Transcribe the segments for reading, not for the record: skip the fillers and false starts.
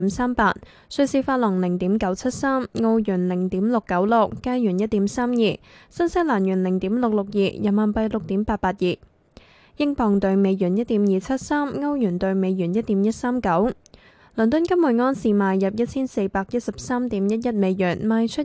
0.38，瑞士法郎0.973，澳元0.696，加元1.32，新西蘭元0.662，人民幣6.882，英鎊對美元1.273，歐元對美元1.139。倫敦金每安士買入1413.11美元，賣出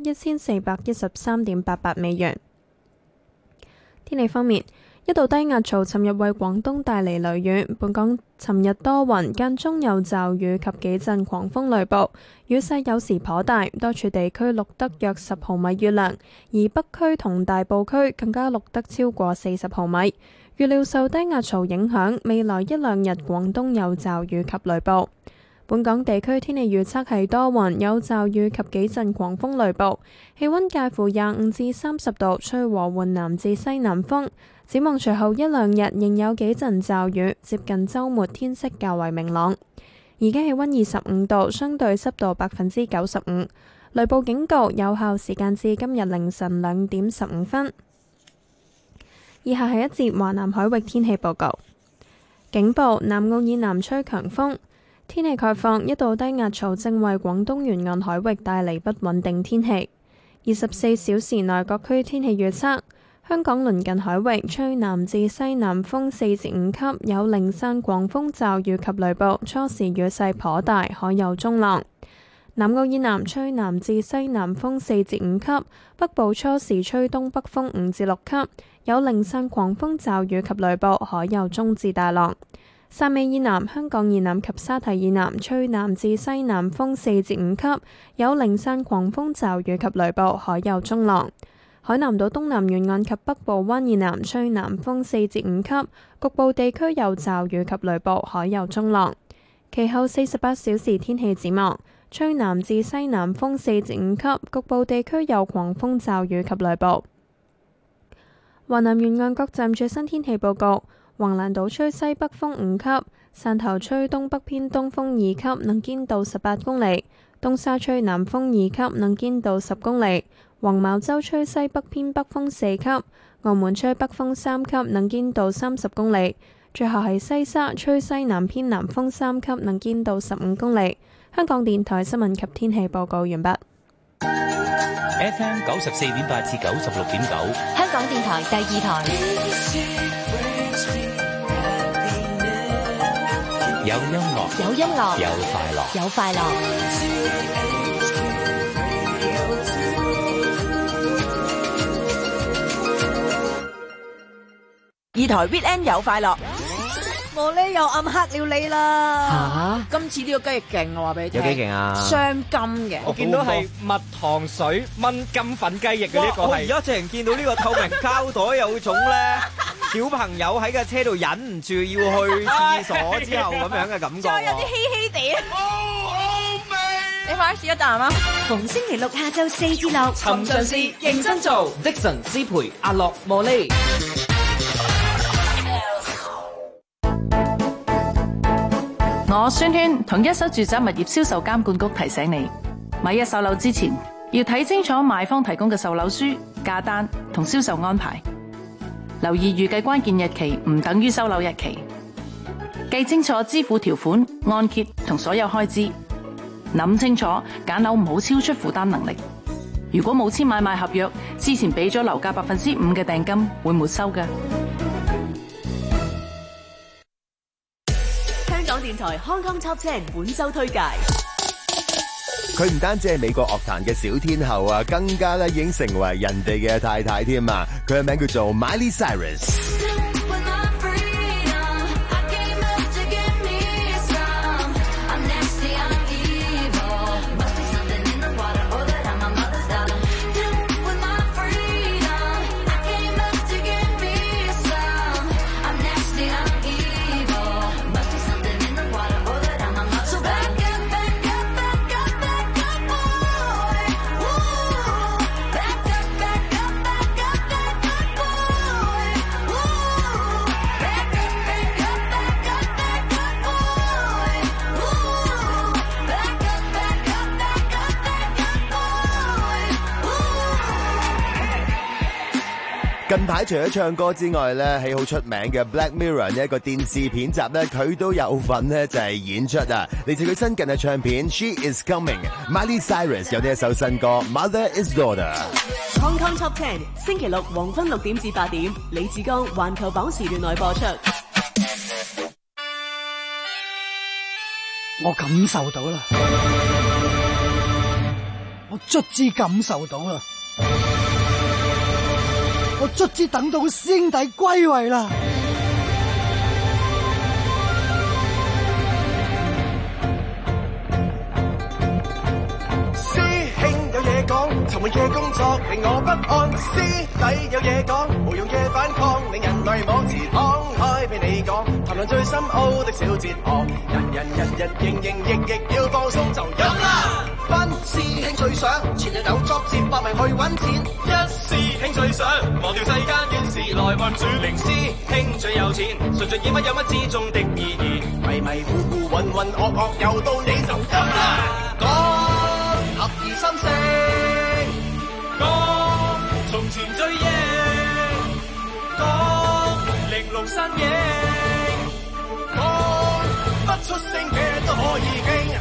1413.88美元。天氣方面，一道低壓槽尋日為廣東帶嚟雷雨，本港尋日多雲，間中有驟雨及幾陣狂風雷暴，雨勢有時頗大，多處地區錄得約10毫米雨量，而北區同大埔區更加錄得超過40毫米。預料受低壓槽影響，未來一兩日廣東有驟雨及雷暴。本港地區天氣預測係多雲，有驟雨及幾陣狂風雷暴，氣溫介乎25至30度，吹和緩南至西南風。展望隨後一兩日仍有幾陣驟雨，接近週末天色較為明朗。而家氣溫25度，相對濕度95%，雷暴警告有效時間至今日凌晨2點15分。以下係一節華南海域天氣報告。警報：南澳以南吹強風。天氣概況：一道低壓槽正為廣東沿岸海域帶嚟不穩定天氣。24小時內各區天氣預測：香港鄰近海域吹南至西南風4至5級，有零散狂風驟雨及雷暴，初時雨勢頗大，海有中浪。南澳以南吹南至西南風4至5級，北部初時吹東北風5至6級，有零散狂風驟雨及雷暴，海有中至大浪。汕尾以南、香港以南及沙堤以南吹南至西南風4至5級，有零散狂風驟雨及雷暴，海有中浪。海南島東南沿岸及北部灣以南吹南風4至5級，局部地區有驟雨及雷暴，海有中浪。其後48小時天氣展望：吹南至西南風4至5級，局部地區有狂風驟雨及雷暴。華南沿岸各站最新天氣報告：橫瀾島吹西北風5級，汕頭吹東北偏東風2級，能見度18公里；東沙吹南風2級，能見度10公里；黃茅洲吹西北偏北風4級，澳門吹北風3級，能見度30公里。最後係西沙吹西南偏南風3級，能見度15公里。香港電台新聞及天氣報告完畢。 FM 94.8至96.9， 香港電台第2台。 有音樂， 有音樂， 有快樂， 有快樂。 二台 Weekend 有快樂。我呢又暗黑了你啦！今次呢個雞翼勁，我話俾你聽。 有幾勁啊？ 雙金嘅。 我見到係蜜糖水炆金粉雞翼嘅呢個係。我而家淨係見到呢個透明膠袋有種咧，小朋友喺架車度忍唔住要去廁所之後咁樣嘅感覺。 再有啲稀稀地啊！你快啲試一啖啊！ 逢星期六下晝4至6， 尋嘗試認真做。Dixon 師培阿樂茉莉。 我宣萱同一手住宅物業銷售監管局提醒你，買一手樓之前要睇清楚賣方提供嘅售樓書、價單同銷售安排，留意預計關鍵日期唔等於收樓日期，記清楚支付條款、按揭同所有開支，諗清楚揀樓唔好超出負擔能力。如果冇簽買賣合約，之前俾咗樓價5%嘅訂金會沒收嘅。 電台 Hong Kong Top 10本周推介， 佢唔單止係美國樂壇嘅小天后啊，更加咧已經成為人哋嘅太太添啊！佢嘅名叫做 Miley Cyrus。 近排除咗唱歌之外咧，喺好出名嘅 Black Mirror 呢一個電視片集咧，佢都有份咧就係演出啊！嚟自佢新近嘅唱片《She Is Coming》，Miley Cyrus 有呢一首新歌《Mother Is Daughter》。 Hong Kong Top 10星期六黃昏6點至8點，李志剛環球榜時段內播出。 我感受到啦，我卒之感受到啦。我卒之等到師兄弟歸位啦！ 師兄有嘢講，沉悶嘅工作令我不安。師弟有嘢講，無用嘅反抗令人迷惘。自敞開俾你講，談論最深奧的小哲學。人營役要放鬆就飲啦！班師兄最想前日有作接百名去揾錢，一師兄最想忘掉世間怨事來運轉，零師兄最有錢，純粹以乜有乜之中的意義，迷糊渾噩又到你就飲啦！講合二心聲，講從前追憶，講零六身影，講不出聲嘅都可以傾。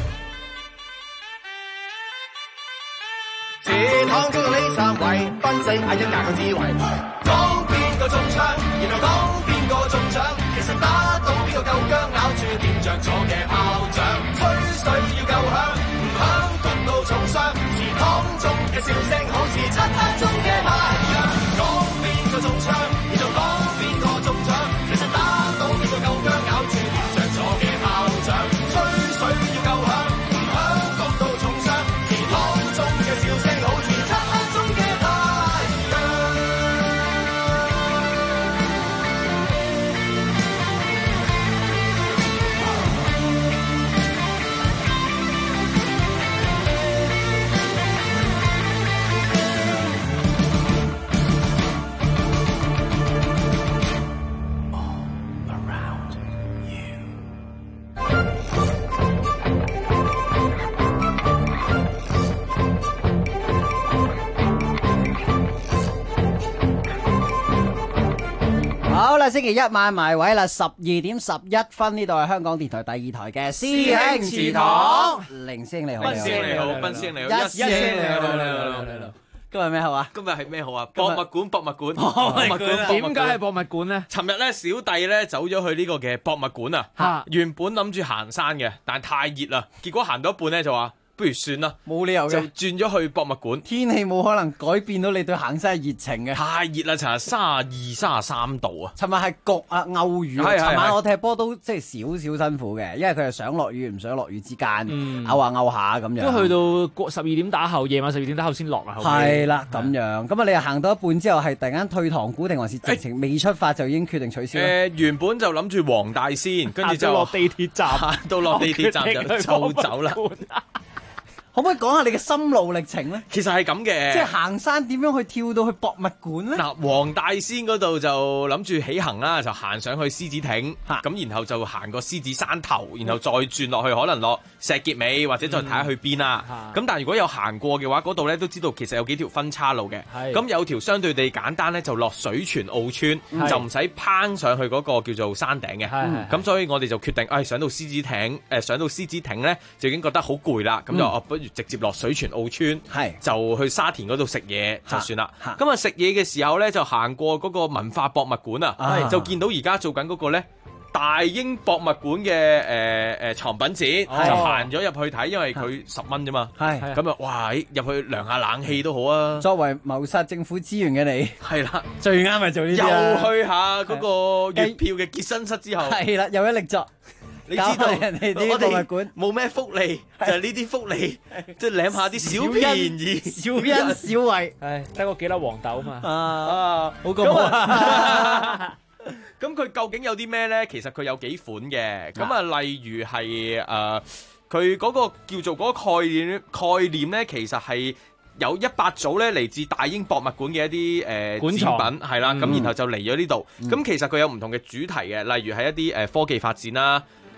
自躺中到呢三位，分析下一屆嘅智慧。講邊個中槍，然後講邊個中獎。其實打到邊個夠薑，咬住掂着咗嘅炮仗。吹水要夠響，唔響焗到重傷。自躺中嘅笑聲好似漆黑中嘅太陽。講邊個中槍，然後講邊個中獎。其實打到邊個夠薑，咬住掂着咗嘅炮仗。吹水要夠響，唔響焗到重傷。自躺中嘅笑聲好似漆黑中嘅太陽。 好啦，星期一晚埋位啦，12:11，呢度係香港電台第2台嘅師兄祠堂。凌師兄你好， 斌師兄你好，斌師兄你好， 一師兄你好。今日咩好啊？ 今日係咩好啊？博物館。 點解係博物館咧？ 尋日咧，小弟咧走咗去呢個嘅博物館啊。原本諗住行山嘅，但係太熱啦，結果行到一半咧就話，不如算啦， 冇理由嘅， 就轉咗去博物館。 天氣冇可能改變到你對行山嘅熱情嘅。 太熱啦，尋日32、33度啊！ 尋日係焗啊，偶雨。尋晚我踢波都即係少辛苦嘅，因為佢係想落雨唔想落雨之間，勾下咁樣。 都去到12點打後，夜晚12點打後先落啊。 係啦，咁樣。咁啊，你又行到一半之後，係突然間退堂鼓定還是直情未出發就已經決定取消？ 原本就諗住黃大仙，跟住就落地鐵站， 到落地鐵站就走啦。 可唔可以講下你嘅心路歷程咧？ 其實係咁嘅， 即係行山點樣去跳到去博物館咧？ 嗱，黃大仙嗰度就諗住起行啦，就行上去獅子亭，咁然後就行個獅子山頭，然後再轉落去，可能落石硤尾或者再睇下去邊啦。咁但係如果有行過嘅話，嗰度咧都知道其實有幾條分岔路嘅。咁有條相對地簡單咧，就落水泉澳村，就唔使攀上去嗰個叫做山頂嘅。咁所以我哋就決定，上到獅子亭咧，就已經覺得好攰啦。咁就不如直接落水泉澳村，就去沙田嗰度食嘢就算啦。咁啊食嘢嘅時候咧，就行過嗰個文化博物館啊，就見到而家做緊嗰個咧大英博物館嘅藏品展，就行咗入去睇，因為佢10蚊啫嘛。咁啊，哇！入去涼下冷氣都好啊。 作為謀殺政府資源嘅你， 係啦， 最啱係做呢啲。 又去下嗰個月票嘅結婚室之後， 係啦，又一力作。 你知道人哋啲博物館冇咩福利，就係呢啲福利，即係舐下啲小便宜、 小恩小惠， 得個幾粒黃豆嘛。 好過冇啊！ 咁佢究竟有啲咩咧？其實佢有幾款嘅。咁啊，例如係佢嗰個叫做嗰個概念咧，其實係有100組咧嚟自大英博物館嘅一啲展品，係啦。咁然後就嚟咗呢度。咁其實佢有唔同嘅主題嘅，例如係一啲科技發展啦。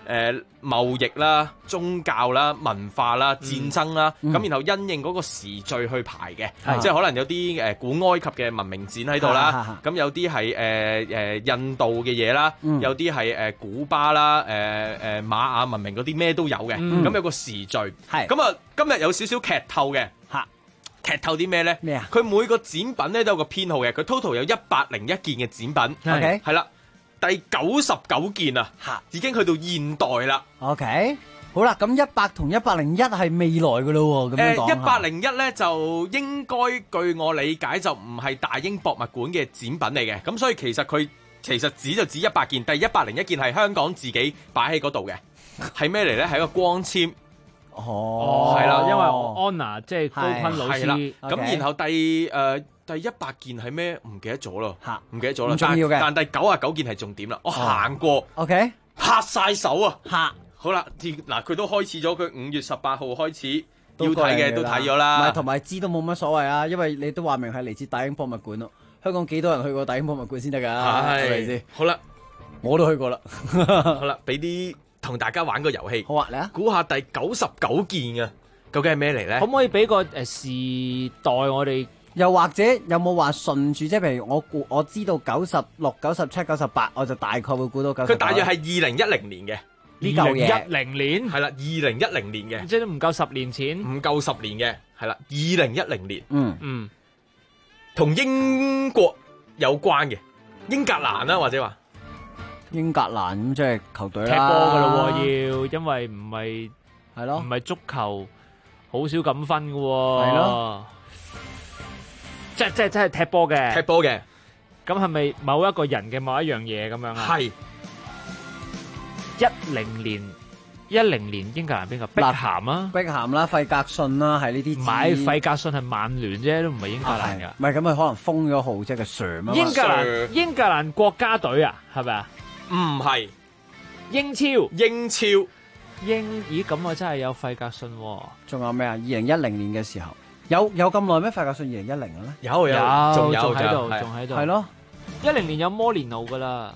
貿易啦、宗教啦、文化啦、戰爭啦，咁然後因應嗰個時序去排嘅，即係可能有啲古埃及嘅文明展喺度啦，咁有啲係印度嘅嘢啦，有啲係古巴啦、瑪雅文明嗰啲咩都有嘅，咁有個時序。咁啊，今日有少少劇透嘅。劇透啲咩咧？咩啊？佢每個展品咧都有個編號嘅，佢 total 有101件嘅展品。OK， 係啦，第99件啊，已經去到現代啦。 OK， 好啦，咁100同101係未來噶咯喎。咁樣講 101咧就應該據我理解就唔係大英博物館嘅展品嚟嘅，咁所以其實佢指就指100件，第101件係香港自己擺喺嗰度嘅，係咩嚟咧？係一個光纖。 係啦，因為 Anna 即係高坤老師， 咁然後第100件係咩？唔記得咗咯，唔記得咗啦。 重要嘅， 但第99件係重點啦。我行過 ，OK， 拍晒手啊！好啦，嗱佢都開始咗，佢5月18號開始要睇嘅都睇咗啦。 唔係同埋知都冇乜所謂啊，因為你都話明係嚟自大英博物館咯。香港幾多人去過大英博物館先得㗎？係咪先？ 好啦， 我都去過啦。 好啦，俾啲。同大家玩個遊戲， 好啊，嚟啊！ 估下第99件啊，究竟係咩嚟咧？ 可唔可以俾個時代我哋？ 又或者有冇話順住？即係譬如我知道96、97、98，我就大概會估到98。 佢大約係2010年嘅呢嚿嘢。 2010年係啦，2010年嘅， 即係都唔夠10年前， 唔夠10年嘅，係啦，2010年。 嗯， 同英國有關嘅，英格蘭啦，或者話。 英格蘭咁即係球隊啦， 踢波噶咯，要因為唔係咯， 唔係足球，好少咁分噶， 係咯， 即係踢波嘅， 踢波嘅， 咁係咪某一個人嘅某一樣嘢咁樣啊？ 係 10年英格蘭邊個？碧咸啊， 碧咸啦，費格遜啦，係呢啲。 唔係費格遜係曼聯啫，都唔係英格蘭噶。 唔係咁佢可能封咗號，即係個 Sir 嘛。 英格蘭國家隊啊，係咪啊？ 唔係英超，咦咁我真係有費格遜喎。 仲有咩啊？2010年嘅時候有咁耐咩？費格遜2010嘅咧？ 有， 仲喺度， 係咯。 10年有摩連奴噶啦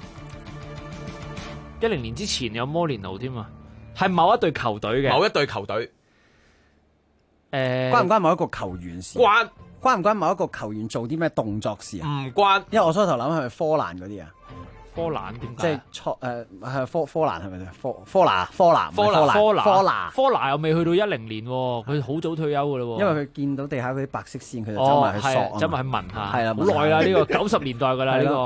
，10年之前有摩連奴添啊，係某一隊球隊嘅， 某一隊球隊。 關唔關某一個球員事？關唔關某一個球員做啲咩動作事啊？ 唔關， 因為我初頭諗係咪科蘭嗰啲啊？ 科蘭點解？ 即係係科蘭係咪先？科拿又未去到10年，佢好早退休噶咯。 因為佢見到地下嗰啲白色線，佢就走埋去索， 走埋去聞下。 係啦， 好耐啦呢個90年代噶啦呢個。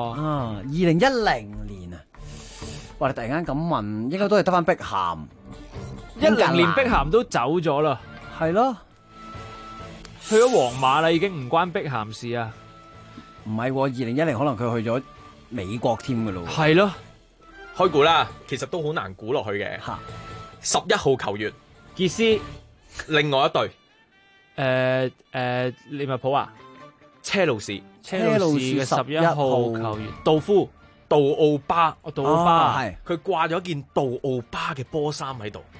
2010年啊！哇！你突然間咁問，應該都係得翻碧咸。 10年碧咸都走咗啦。 係咯， 去咗皇馬啦，已經唔關碧咸事啊。 唔係，2010可能佢去咗美國添噶咯， 係咯， 開估啦，其實都好難估落去嘅。11號球員傑斯， 另外一隊， 利物浦啊， 車路士嘅11號球員，杜奧巴係佢掛咗件杜奧巴嘅波衫喺度。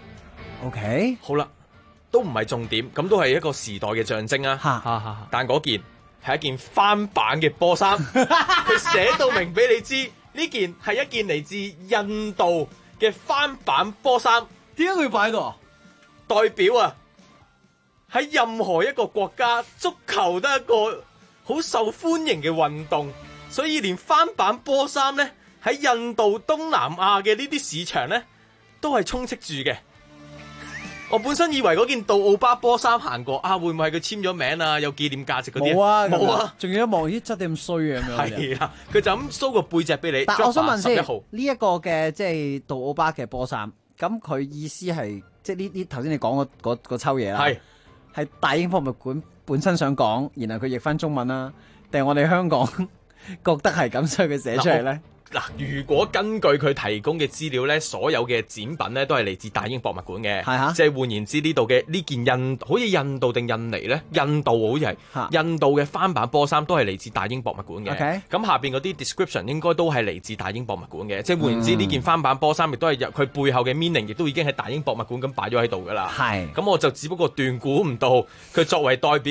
OK， 好啦，都唔係重點，咁都係一個時代嘅象徵啊。但嗰件係一件翻版嘅波衫，佢寫到明俾你知，呢件係一件嚟自印度嘅翻版波衫。 點解佢擺喺度？ 代表啊，喺任何一個國家，足球都係一個好受歡迎嘅運動，所以連翻版波衫呢，喺印度、東南亞嘅呢啲市場呢，都係充斥住嘅。我本身以為嗰件杜奧巴波衫行過啊，會唔會係佢簽咗名啊？有紀念價值嗰啲？冇啊， 仲要一望咦，質地咁衰嘅咁樣。 係啊，佢就咁 show 個背脊俾你。 但我想問先， 11號呢一個嘅即係杜奧巴嘅波衫，咁佢意思係即係呢頭先你講嗰抽嘢啦，係大英博物館本身想講，然後佢譯翻中文啦，定係我哋香港覺得係咁，所以佢寫出嚟咧？ 嗱，如果根據佢提供嘅資料咧，所有嘅展品咧都係嚟自大英博物館嘅，即係換言之，呢度嘅呢件好似印度定印尼咧，印度好似係印度嘅翻版波衫都係嚟自大英博物館嘅。咁下邊嗰啲 description 應該都係嚟自大英博物館嘅，即係換言之，呢件翻版波衫亦都係佢背後嘅 meaning，亦都已經喺大英博物館咁擺咗喺度噶啦。咁我就只不過斷估唔到佢作為代表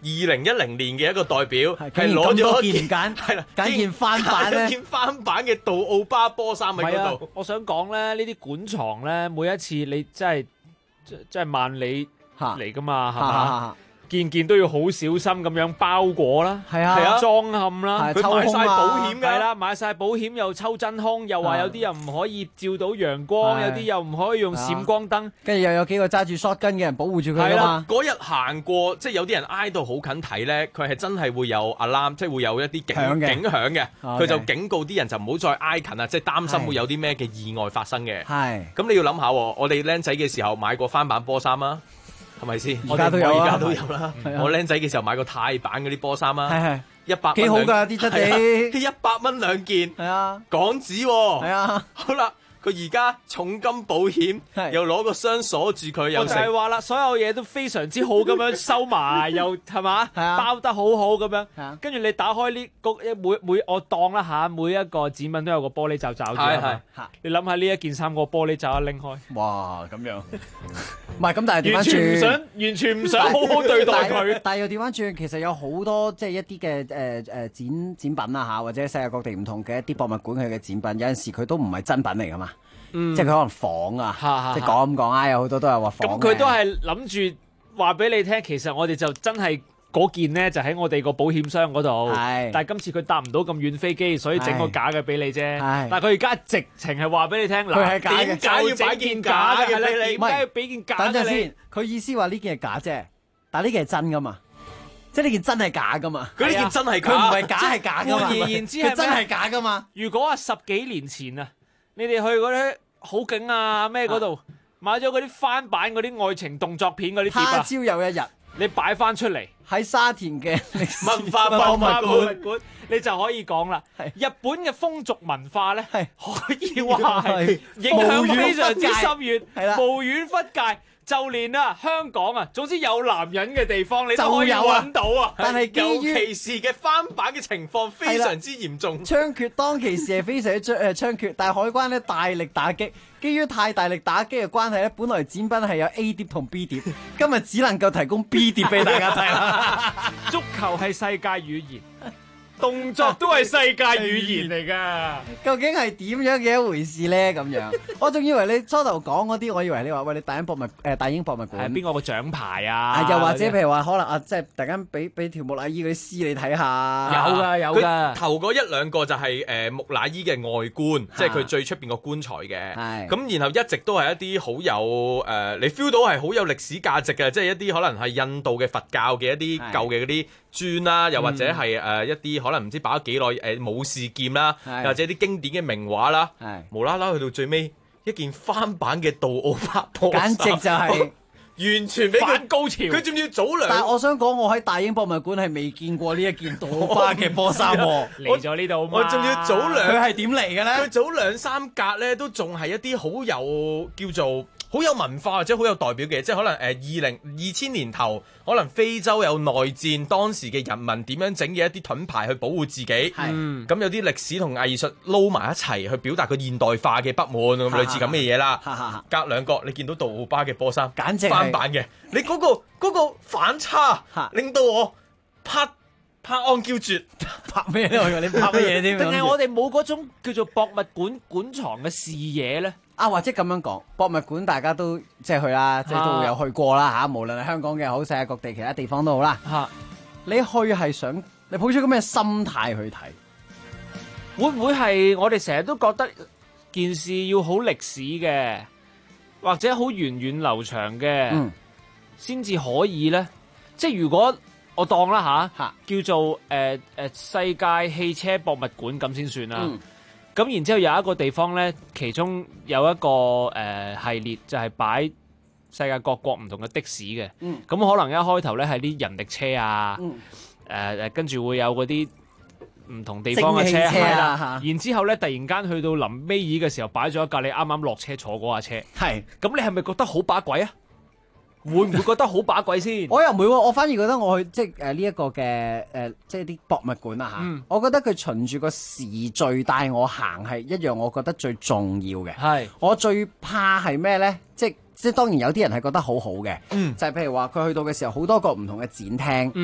2010年嘅一個代表，係攞咗件揀， 係啦， 揀件翻版咧， 件翻版嘅杜奧巴波衫喺嗰度。 我想講咧，呢啲館藏咧，每一次你真係萬里嚟噶嘛，係嘛？件件都要好小心咁樣包裹啦， 係啊， 裝嵌啦， 佢買晒保險㗎， 係啦，買晒保險又抽真空，又話有啲又唔可以照到陽光，有啲又唔可以用閃光燈， 跟住又有幾個揸住 shotgun 嘅人保護住佢㗎嘛。 嗰日行過，即係有啲人挨到好近睇咧，佢係真係會有 alarm， 即係會有一啲警響嘅，佢就警告啲人就唔好再挨近啊，即係擔心會有啲咩嘅意外發生嘅。 係， 咁你要諗下，我哋僆仔嘅時候買過翻版波衫啊。係咪先？ 而家都有啦， 而家都有啦。我僆仔嘅時候買過泰版嗰啲波衫啊， 係 100 幾好㗎啲質地 ，100蚊兩件， 係啊， 港紙喎， 係啊， 好啦。佢而家重金保險，又攞個箱鎖住佢，又就係話啦，所有嘢都非常之好咁樣收埋，又係嘛，包得好好咁樣。跟住你打開呢個每我當啦嚇，每一個展品都有個玻璃罩罩住。係。你諗下呢一件衫個玻璃罩一拎開， 哇咁樣。唔係咁，但係調翻轉， 完全唔想好好對待佢。 但係又調翻轉，其實有好多即係一啲嘅展品啊嚇，或者世界各地唔同嘅一啲博物館佢嘅展品，有陣時佢都唔係真品嚟噶嘛。即係佢可能仿啊，即係講咁講啊，有好多都係話仿。 咁佢都係諗住話俾你聽，其實我哋就真係嗰件呢，就喺我哋個保險箱嗰度。但係今次佢搭唔到咁遠飛機，所以整個假嘅俾你啫。但係佢而家直情係話俾你聽，嗱，點解要擺件假嘅俾你？點解要俾件假嘅你？ 等陣先，佢意思話呢件係假啫，但係呢件係真噶嘛？即係呢件真係假噶嘛？ 佢呢件真係假， 佢唔係假係假噶嘛？ 換言之係真係假噶嘛？ 如果話10幾年前啊，你哋去嗰啲好景啊咩嗰度買咗嗰啲翻版嗰啲愛情動作片嗰啲碟啊， 他朝有一日你擺翻出嚟喺沙田嘅文化博物館， 你就可以講啦。日本嘅風俗文化咧，可以話係影響非常之深遠，無遠弗屆。就連香港啊，總之有男人嘅地方，你都可以揾到啊。 但係尤其是嘅翻版嘅情況非常之嚴重， 猖獗當其時係非常之猖獗，但係海關咧大力打擊。基於太大力打擊嘅關係咧，本來展品係有 A 碟同 B 碟，今日只能夠提供 B 碟俾大家睇啦。 足球係世界語言。動作都係世界語言嚟㗎， 究竟係點樣嘅一回事咧？咁樣，我仲以為你初頭講嗰啲，我以為你話喂，你大英博物館係邊個個獎牌啊？ 又或者譬如話可能即係突然間俾條木乃伊嗰啲絲你睇下， 有㗎。 頭嗰1、2個就係木乃伊嘅外觀，即係佢最出邊個棺材嘅。咁然後一直都係一啲好有你 feel 到係好有歷史價值嘅，即係一啲可能係印度嘅佛教嘅一啲舊嘅嗰啲磚啦，又或者係一啲可能唔知擺咗幾耐武士劍啦，又或者啲經典嘅名畫啦，無啦啦去到最尾一件翻版嘅杜奧巴波衫， 簡直就係完全俾佢反高潮。 佢仲要早兩， 但係我想講，我喺大英博物館係未見過呢一件杜奧巴嘅波衫喎。 嚟咗呢度， 我仲要早兩， 佢係點嚟嘅咧？ 佢早2、3格咧，都仲係一啲好有叫做好有文化或者好有代表嘅，即係可能2000年頭，可能非洲有內戰，當時嘅人民點樣整嘅一啲盾牌去保護自己，咁有啲歷史同藝術撈埋一齊去表達佢現代化嘅不滿，咁類似咁嘅嘢啦。隔2個你見到杜奧巴嘅波衫， 簡直翻版嘅，你嗰個反差令到我拍案叫絕。 拍咩咧？我以為你拍乜嘢添？ 定係我哋冇嗰種叫做博物館館藏嘅視野咧？ 或者咁樣講，博物館大家都即係去啦，即係都會有去過啦嚇。無論係香港嘅好，世界各地其他地方都好啦。你去係想你抱出咁咩心態去睇？ 會唔會係我哋成日都覺得件事要好歷史嘅，或者好源遠流長嘅，先至可以咧？即係如果我當啦嚇，叫做世界汽車博物館咁先算啦。咁然之後有一個地方咧，其中有一個系列就係擺世界各國唔同嘅的士嘅。咁可能一開頭咧係啲人力車啊，跟住會有嗰啲唔同地方嘅車係啦。然之後咧突然間去到臨尾嘅時候擺咗一架你啱啱落車坐嗰架車。係。咁你係咪覺得好把鬼啊？會唔會覺得好把鬼先？ 我又唔會喎，我反而覺得我去即係呢一個嘅即係啲博物館啊嚇，我覺得佢循住個時序帶我行係一樣，我覺得最重要嘅。係，我最怕係咩咧？即係當然有啲人係覺得好好嘅，就係譬如話佢去到嘅時候好多個唔同嘅展廳，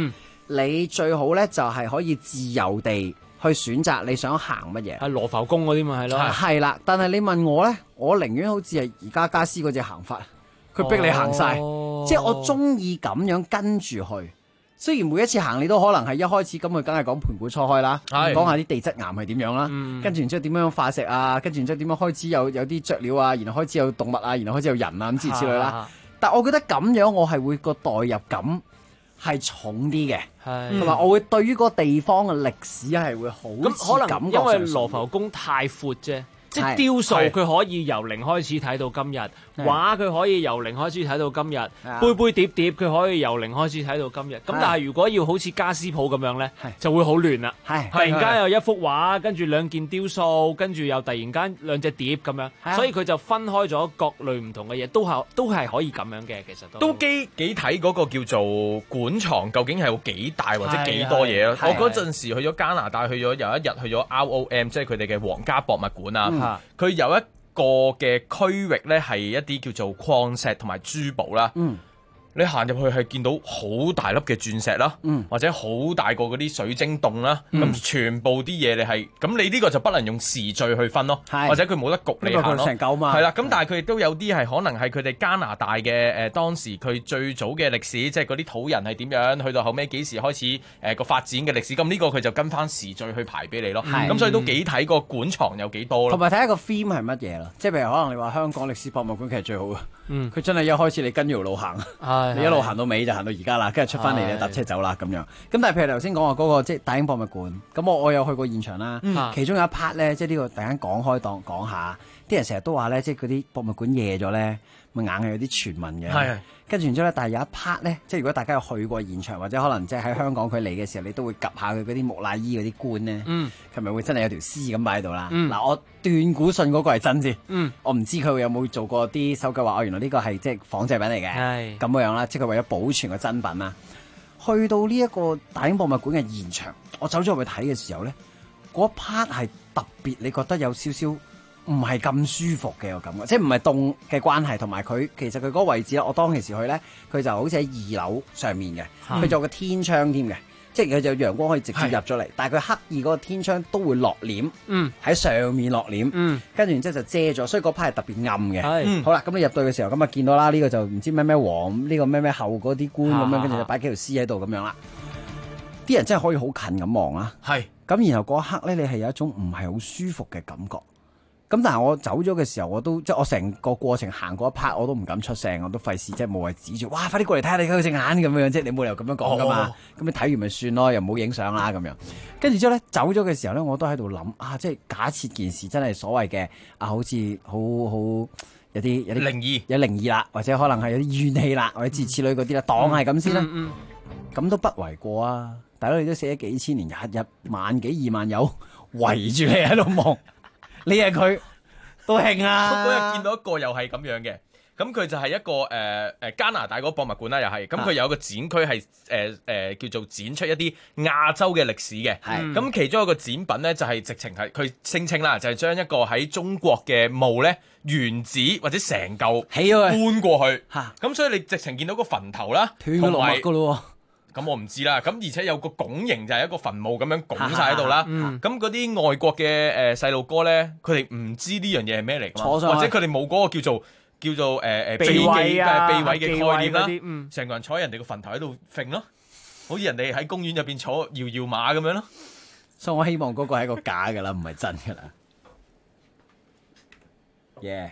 你最好咧就係可以自由地去選擇你想行乜嘢。 係羅浮宮嗰啲嘛係咯。 係啦，但係你問我咧，我寧願好似係而家家私嗰隻行法，佢逼你行晒，即係我中意咁樣跟住去。雖然每一次行你都可能係一開始咁，佢梗係講盤古初開啦，講下啲地質岩係點樣啦，跟住然之後點樣化石啊，跟住然之後點樣開始有啲雀鳥啊，然後開始有動物啊，然後開始有人啊咁之類啦。但我覺得咁樣我係會個代入感係重啲嘅，同埋我會對於個地方嘅歷史係會好似感覺上。 因為羅浮宮太闊啫。即係雕塑佢可以由零開始睇到今日，畫佢可以由零開始睇到今日，杯杯碟碟佢可以由零開始睇到今日。咁但係如果要好似家私鋪咁樣咧，就會好亂啦。突然間有一幅畫，跟住兩件雕塑，跟住又突然間兩隻碟咁樣，所以佢就分開咗各類唔同嘅嘢，都係可以咁樣嘅。其實都幾睇嗰個叫做館藏究竟係有幾大或者幾多嘢咯。我嗰陣時去咗加拿大，去咗有一日去咗 ROM， 即係佢哋嘅皇家博物館啊。佢有一個嘅區域咧，係一啲叫做礦石同埋珠寶啦。你行入去係見到好大粒嘅鑽石啦，或者好大個嗰啲水晶洞啦，咁全部啲嘢你係，咁你呢個就不能用時序去分咯，或者佢冇得焗你行咯，成嚿嘛，係啦，咁但係佢亦都有啲係可能係佢哋加拿大嘅當時佢最早嘅歷史，即係嗰啲土人係點樣，去到後尾幾時開始個發展嘅歷史，咁呢個佢就跟翻時序去排俾你咯，咁所以都幾睇個館藏有幾多咯， 同埋睇一個 theme 係乜嘢咯，即係譬如可能你話香港歷史博物館其實最好嘅，佢真係一開始你跟條路行。你一路行到尾就行到而家啦，跟住出翻嚟你搭車走啦咁樣。咁但係譬如你頭先講話嗰個即係大英博物館，咁我有去過現場啦。其中有一 part 咧，即係呢個突然間講開當講下，啲人成日都話咧，即係嗰啲博物館夜咗咧，咪硬係有啲傳聞嘅。跟住然之後咧，但係有一 part 咧，即係如果大家有去過現場或者可能即係喺香港佢嚟嘅時候，你都會 𥄫 下佢嗰啲木乃伊嗰啲棺咧，係咪會真係有條屍咁擺喺度啦？嗱，我斷估信嗰個係真先，我唔知佢有冇做過啲搜救話，原來呢個係即係仿製品嚟嘅，咁樣啦，即係佢為咗保存個真品啦。去到呢一個大英博物館嘅現場，我走咗入去睇嘅時候咧，嗰 part 係特別，你覺得有少少唔係咁舒服嘅個感覺，即係唔係凍嘅關係，同埋佢其實佢嗰個位置咧，我當其時去咧，佢就好似喺2樓上面嘅，佢仲有個天窗添嘅，即係佢就陽光可以直接入咗嚟，但係佢刻意嗰個天窗都會落簾，喺上面落簾，跟住然之後就遮咗，所以嗰 part 係特別暗嘅。好啦，咁你入到嘅時候，咁啊見到啦，呢個就唔知咩咩王，呢個咩咩後嗰啲官咁樣，跟住就擺幾條屍喺度咁樣啦。啲人真係可以好近咁望啦，咁然後嗰一刻咧，你係有一種唔係好舒服嘅感覺。咁但係我走咗嘅時候，我都即係我成個過程行嗰一 part，我都唔敢出聲，我都費事即係冇謂指住，哇！快啲過嚟睇下你嗰隻眼咁樣，即係你冇理由咁樣講噶嘛。咁你睇完咪算咯，又唔好影相啦咁樣。跟住之後咧，走咗嘅時候咧，我都喺度諗啊，即係假設件事真係所謂嘅啊，好似好有啲靈異， 有靈異啦，或者可能係有啲怨氣啦，或者諸如此類嗰啲啦，當係咁先啦。咁都不為過啊！大佬你都死咗幾千年，日日萬幾2萬友圍住你喺度望。你係佢都興啊！ 嗰日見到一個又係咁樣嘅，咁佢就係一個加拿大嗰個博物館啦，又係，咁佢有個展區係叫做展出一啲亞洲嘅歷史嘅，咁其中一個展品咧就係直情係佢聲稱啦，就係將一個喺中國嘅墓咧原址或者成嚿起咗搬過去，咁所以你直情見到個墳頭啦， 斷咗落脈噶咯。 咁我唔知啦，咁而且有個拱形就係一個墳墓咁樣拱晒喺度啦。咁嗰啲外國嘅細路哥咧，佢哋唔知呢樣嘢係咩嚟㗎嘛，或者佢哋冇嗰個叫做避位嘅概念啦。成個人坐喺人哋個墳頭喺度揈咯，好似人哋喺公園入邊坐搖搖馬咁樣咯。 所以我希望嗰個係一個假㗎啦，唔係真㗎啦。Yeah。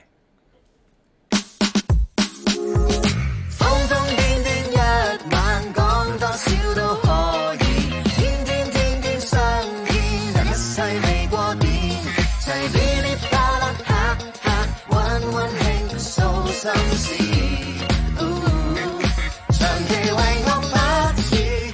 多少都可以，天天天天相見，人一世未過電，齊噼里啪啦哈哈，溫溫馨訴心事，長期為我不止。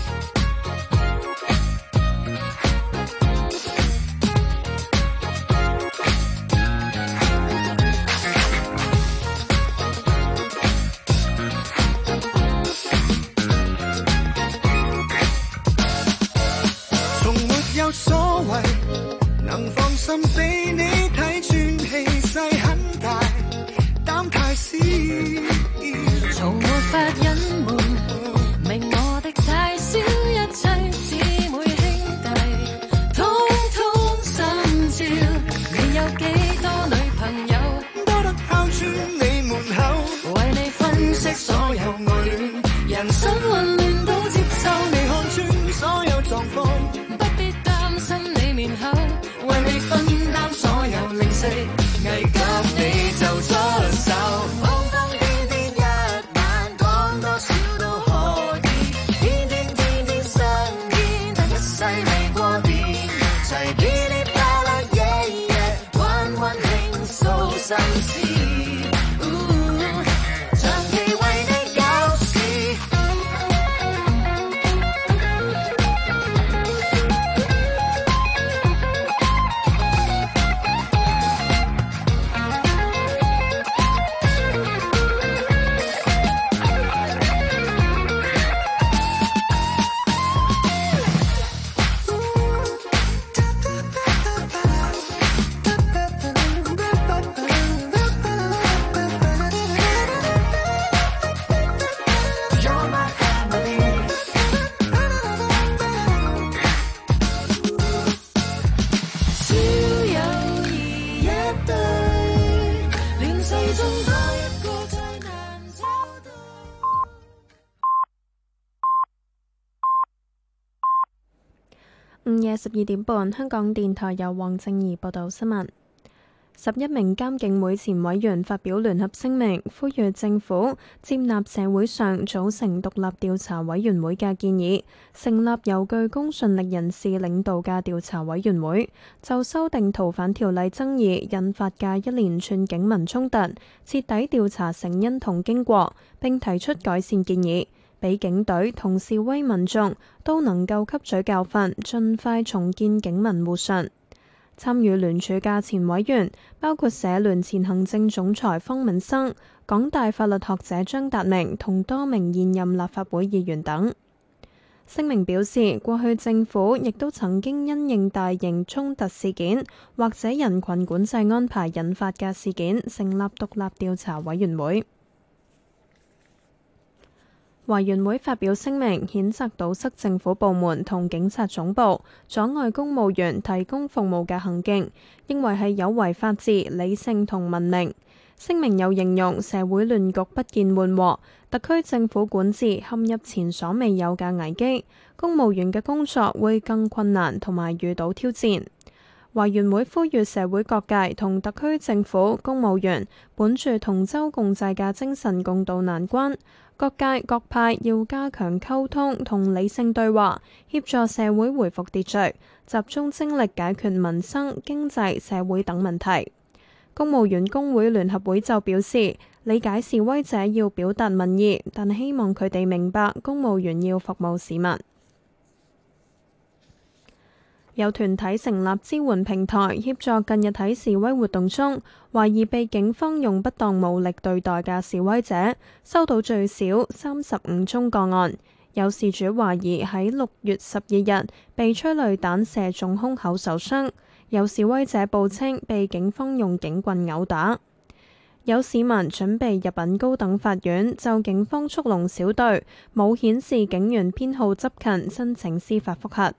所謂能放心俾你睇穿，氣勢很大，膽太小，從沒法隱瞞，明我的太少。 人生混亂都接受，你看穿所有狀況，不必擔心你面口，為你分擔所有零食，危急你就出手。瘋瘋癲癲一晚，講多少都可以，天天天天相見，但一世未過電，齊噼里啪啦夜夜，溫溫傾訴心事。 午夜12點半，香港電台由黃靜怡報道新聞。11名監警會前委員發表聯合聲明，呼籲政府接納社會上組成獨立調查委員會嘅建議，成立由具公信力人士領導嘅調查委員會，就修訂逃犯條例爭議引發嘅一連串警民衝突，徹底調查成因同經過，並提出改善建議，俾警隊同示威民眾都能夠吸取教訓，盡快重建警民互信。參與聯署嘅前委員包括社聯前行政總裁方敏生、港大法律學者張達明同多名現任立法會議員等。聲明表示，過去政府亦都曾經因應大型衝突事件或者人群管制安排引發嘅事件，成立獨立調查委員會。維園會發表聲明，譴責堵塞政府部門同警察總部，阻礙公務員提供服務嘅行徑，認為係有違法治、理性同文明。聲明又形容社會亂局不見緩和，特區政府管治陷入前所未有嘅危機，公務員嘅工作會更困難同埋遇到挑戰。維園會呼籲社會各界同特區政府、公務員本住同舟共濟嘅精神共度難關，各界各派要加強溝通同理性對話，協助社會回復秩序，集中精力解決民生、經濟、社會等問題。公務員工會聯合會就表示，理解示威者要表達民意，但希望佢哋明白公務員要服務市民。有團體成立支援平台，協助近日喺示威活動中懷疑被警方用不當武力對待嘅示威者，收到最少35宗個案。有事主懷疑喺6月12日被催淚彈射中胸口受傷，有示威者報稱被警方用警棍毆打。有市民準備入稟高等法院，就警方速龍小隊冇顯示警員編號執勤申請司法覆核。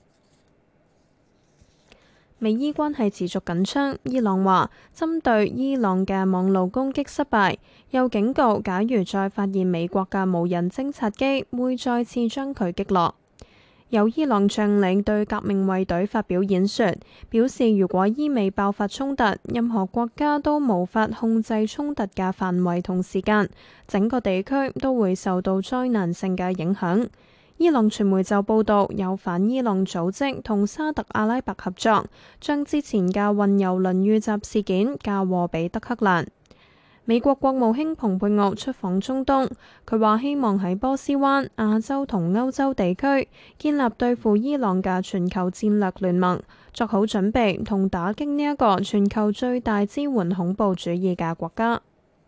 美伊關係持續緊張，伊朗話針對伊朗嘅網路攻擊失敗，又警告假如再發現美國嘅無人偵察機，會再次將佢擊落。有伊朗將領對革命衛隊發表演說，表示如果伊美爆發衝突，任何國家都無法控制衝突嘅範圍同時間，整個地區都會受到災難性嘅影響。伊朗傳媒就報道，有反伊朗組織同沙特阿拉伯合作，將之前嘅運油輪遇襲事件嫁禍俾德黑蘭。美國國務卿蓬佩奧出訪中東，佢話希望喺波斯灣、亞洲同歐洲地區建立對付伊朗嘅全球戰略聯盟，作好準備同打擊呢一個全球最大支援恐怖主義嘅國家。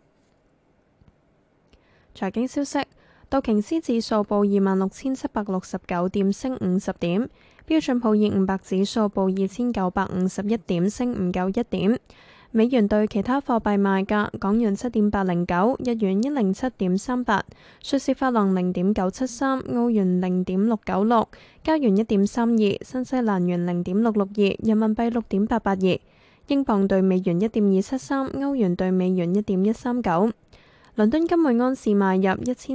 財經消息。道瓊斯指數報26,769點，升50點；標準普爾500指數報2,951點，升唔夠1點。美元對其他貨幣賣價：港元7.809，日元107.38，瑞士法郎0.973，澳元0.696，加元1.32，新西蘭元0.662，人民幣6.882，英鎊對美元1.273，歐元對美元1.139。 倫敦金每安士買入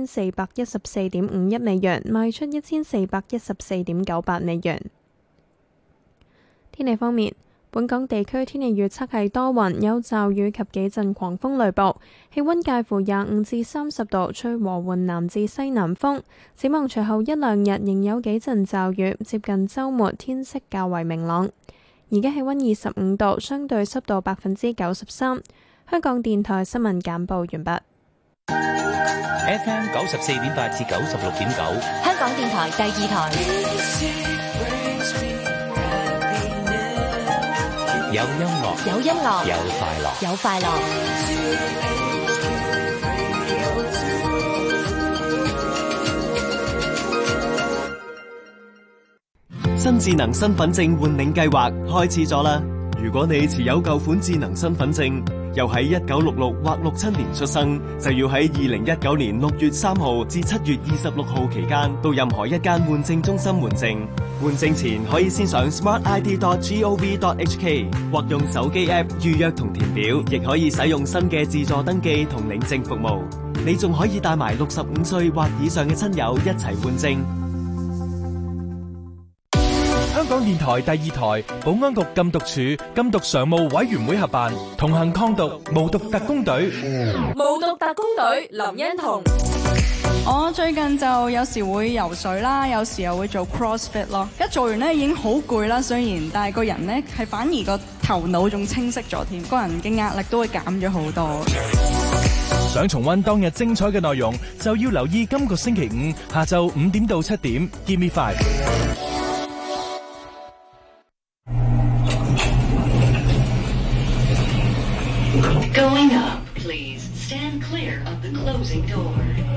1414.51美元，賣出1414.98美元。天氣方面，本港地區天氣預測係多雲，有驟雨及幾陣狂風雷暴，氣溫介乎25至30度，吹和緩南至西南風。展望隨後一兩日仍有幾陣驟雨，接近週末天色較為明朗。而家氣溫25度，相對濕度93%。香港電台新聞簡報完畢。 FM 94.8至96.9， 香港電台第二台。 有音樂， 有音樂， 有快樂， 有快樂。 新智能身份證換領計劃開始咗啦！如果你持有舊款智能身份證，又喺1966或67年出生，就要喺2019年6月3號至7月26號期間到任何一間換證中心換證。換證前可以先上 smartid.gov.hk 或用手機 app 預約同填表，亦可以使用新嘅自助登記同領證服務。你仲可以帶埋65歲或以上嘅親友一齊換證。 香港電台第二台保安局禁毒處禁毒常務委員會合辦同行抗毒無毒特工隊。 無毒特工隊林欣彤。 我最近就有時會游水啦，有時又會做 CrossFit 咯。一做完咧已經好攰啦，雖然但係個人咧係反而個頭腦仲清晰咗添，個人嘅壓力都會減咗好多。 想重溫當日精彩嘅內容，就要留意今個星期五下晝5點到7點 Give Me 5。 Going up, please. Stand clear of the closing door.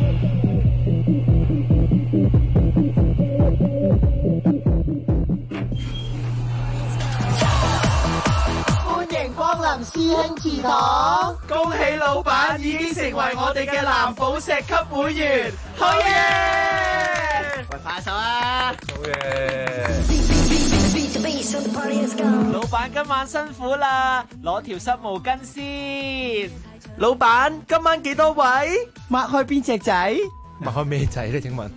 歡迎光臨師兄祠堂， 恭喜老闆已經成為我哋嘅藍寶石級會員，好嘢！ 喂，快手啊！ 好嘢！ 老闆今晚辛苦啦，攞條濕毛巾先。 老闆今晚幾多位？ 擘開邊隻仔？ 擘開咩仔咧？請問？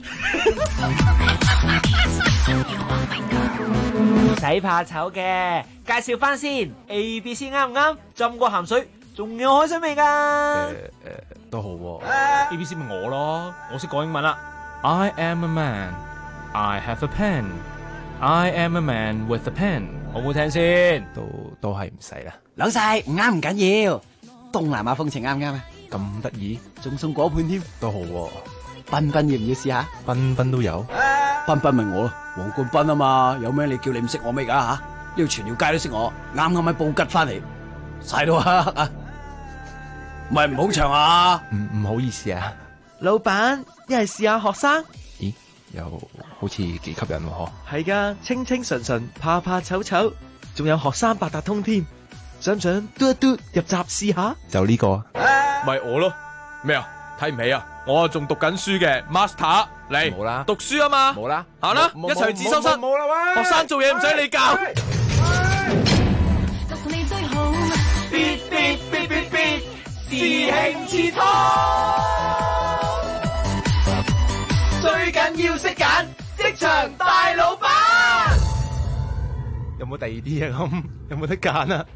唔使怕醜嘅，介紹翻先。ABC 啱唔啱？浸過鹹水，仲有海水味㗎。 都好喎。 ABC 咪我咯，我識講英文啦。I am a man. I have a pen. I am a man with a pen。好唔好聽先？ 都係唔使啦。 老細唔啱唔緊要，東南亞風情啱唔啱啊？ 咁得意， 仲送果盤添， 都好喎。 彬彬要唔要試下？ 彬彬都有， 彬彬咪我咯，黃冠彬啊嘛，有咩你叫你唔識我咩㗎吓？呢度全條街都識我，啱啱喺布吉翻嚟，晒到黑啊！唔係唔好長啊！ 唔好意思啊， 老闆一係試下學生。 咦，又好似幾吸引喎， 係噶，清清純純，怕怕醜醜，仲有學生八達通添，想唔想嘟一嘟入閘試下？ 就呢個， 咪我咯，咩啊？睇唔起啊？我仲讀緊書嘅 Master 嚟， 冇啦， 讀書啊嘛， 冇啦， 行啦，一齊去自修室， 冇啦喂， 學生做嘢唔使你教。 必必必必必，師兄祠堂，最緊要識揀職場大老闆。 有冇第二啲啊？咁有冇得揀啊？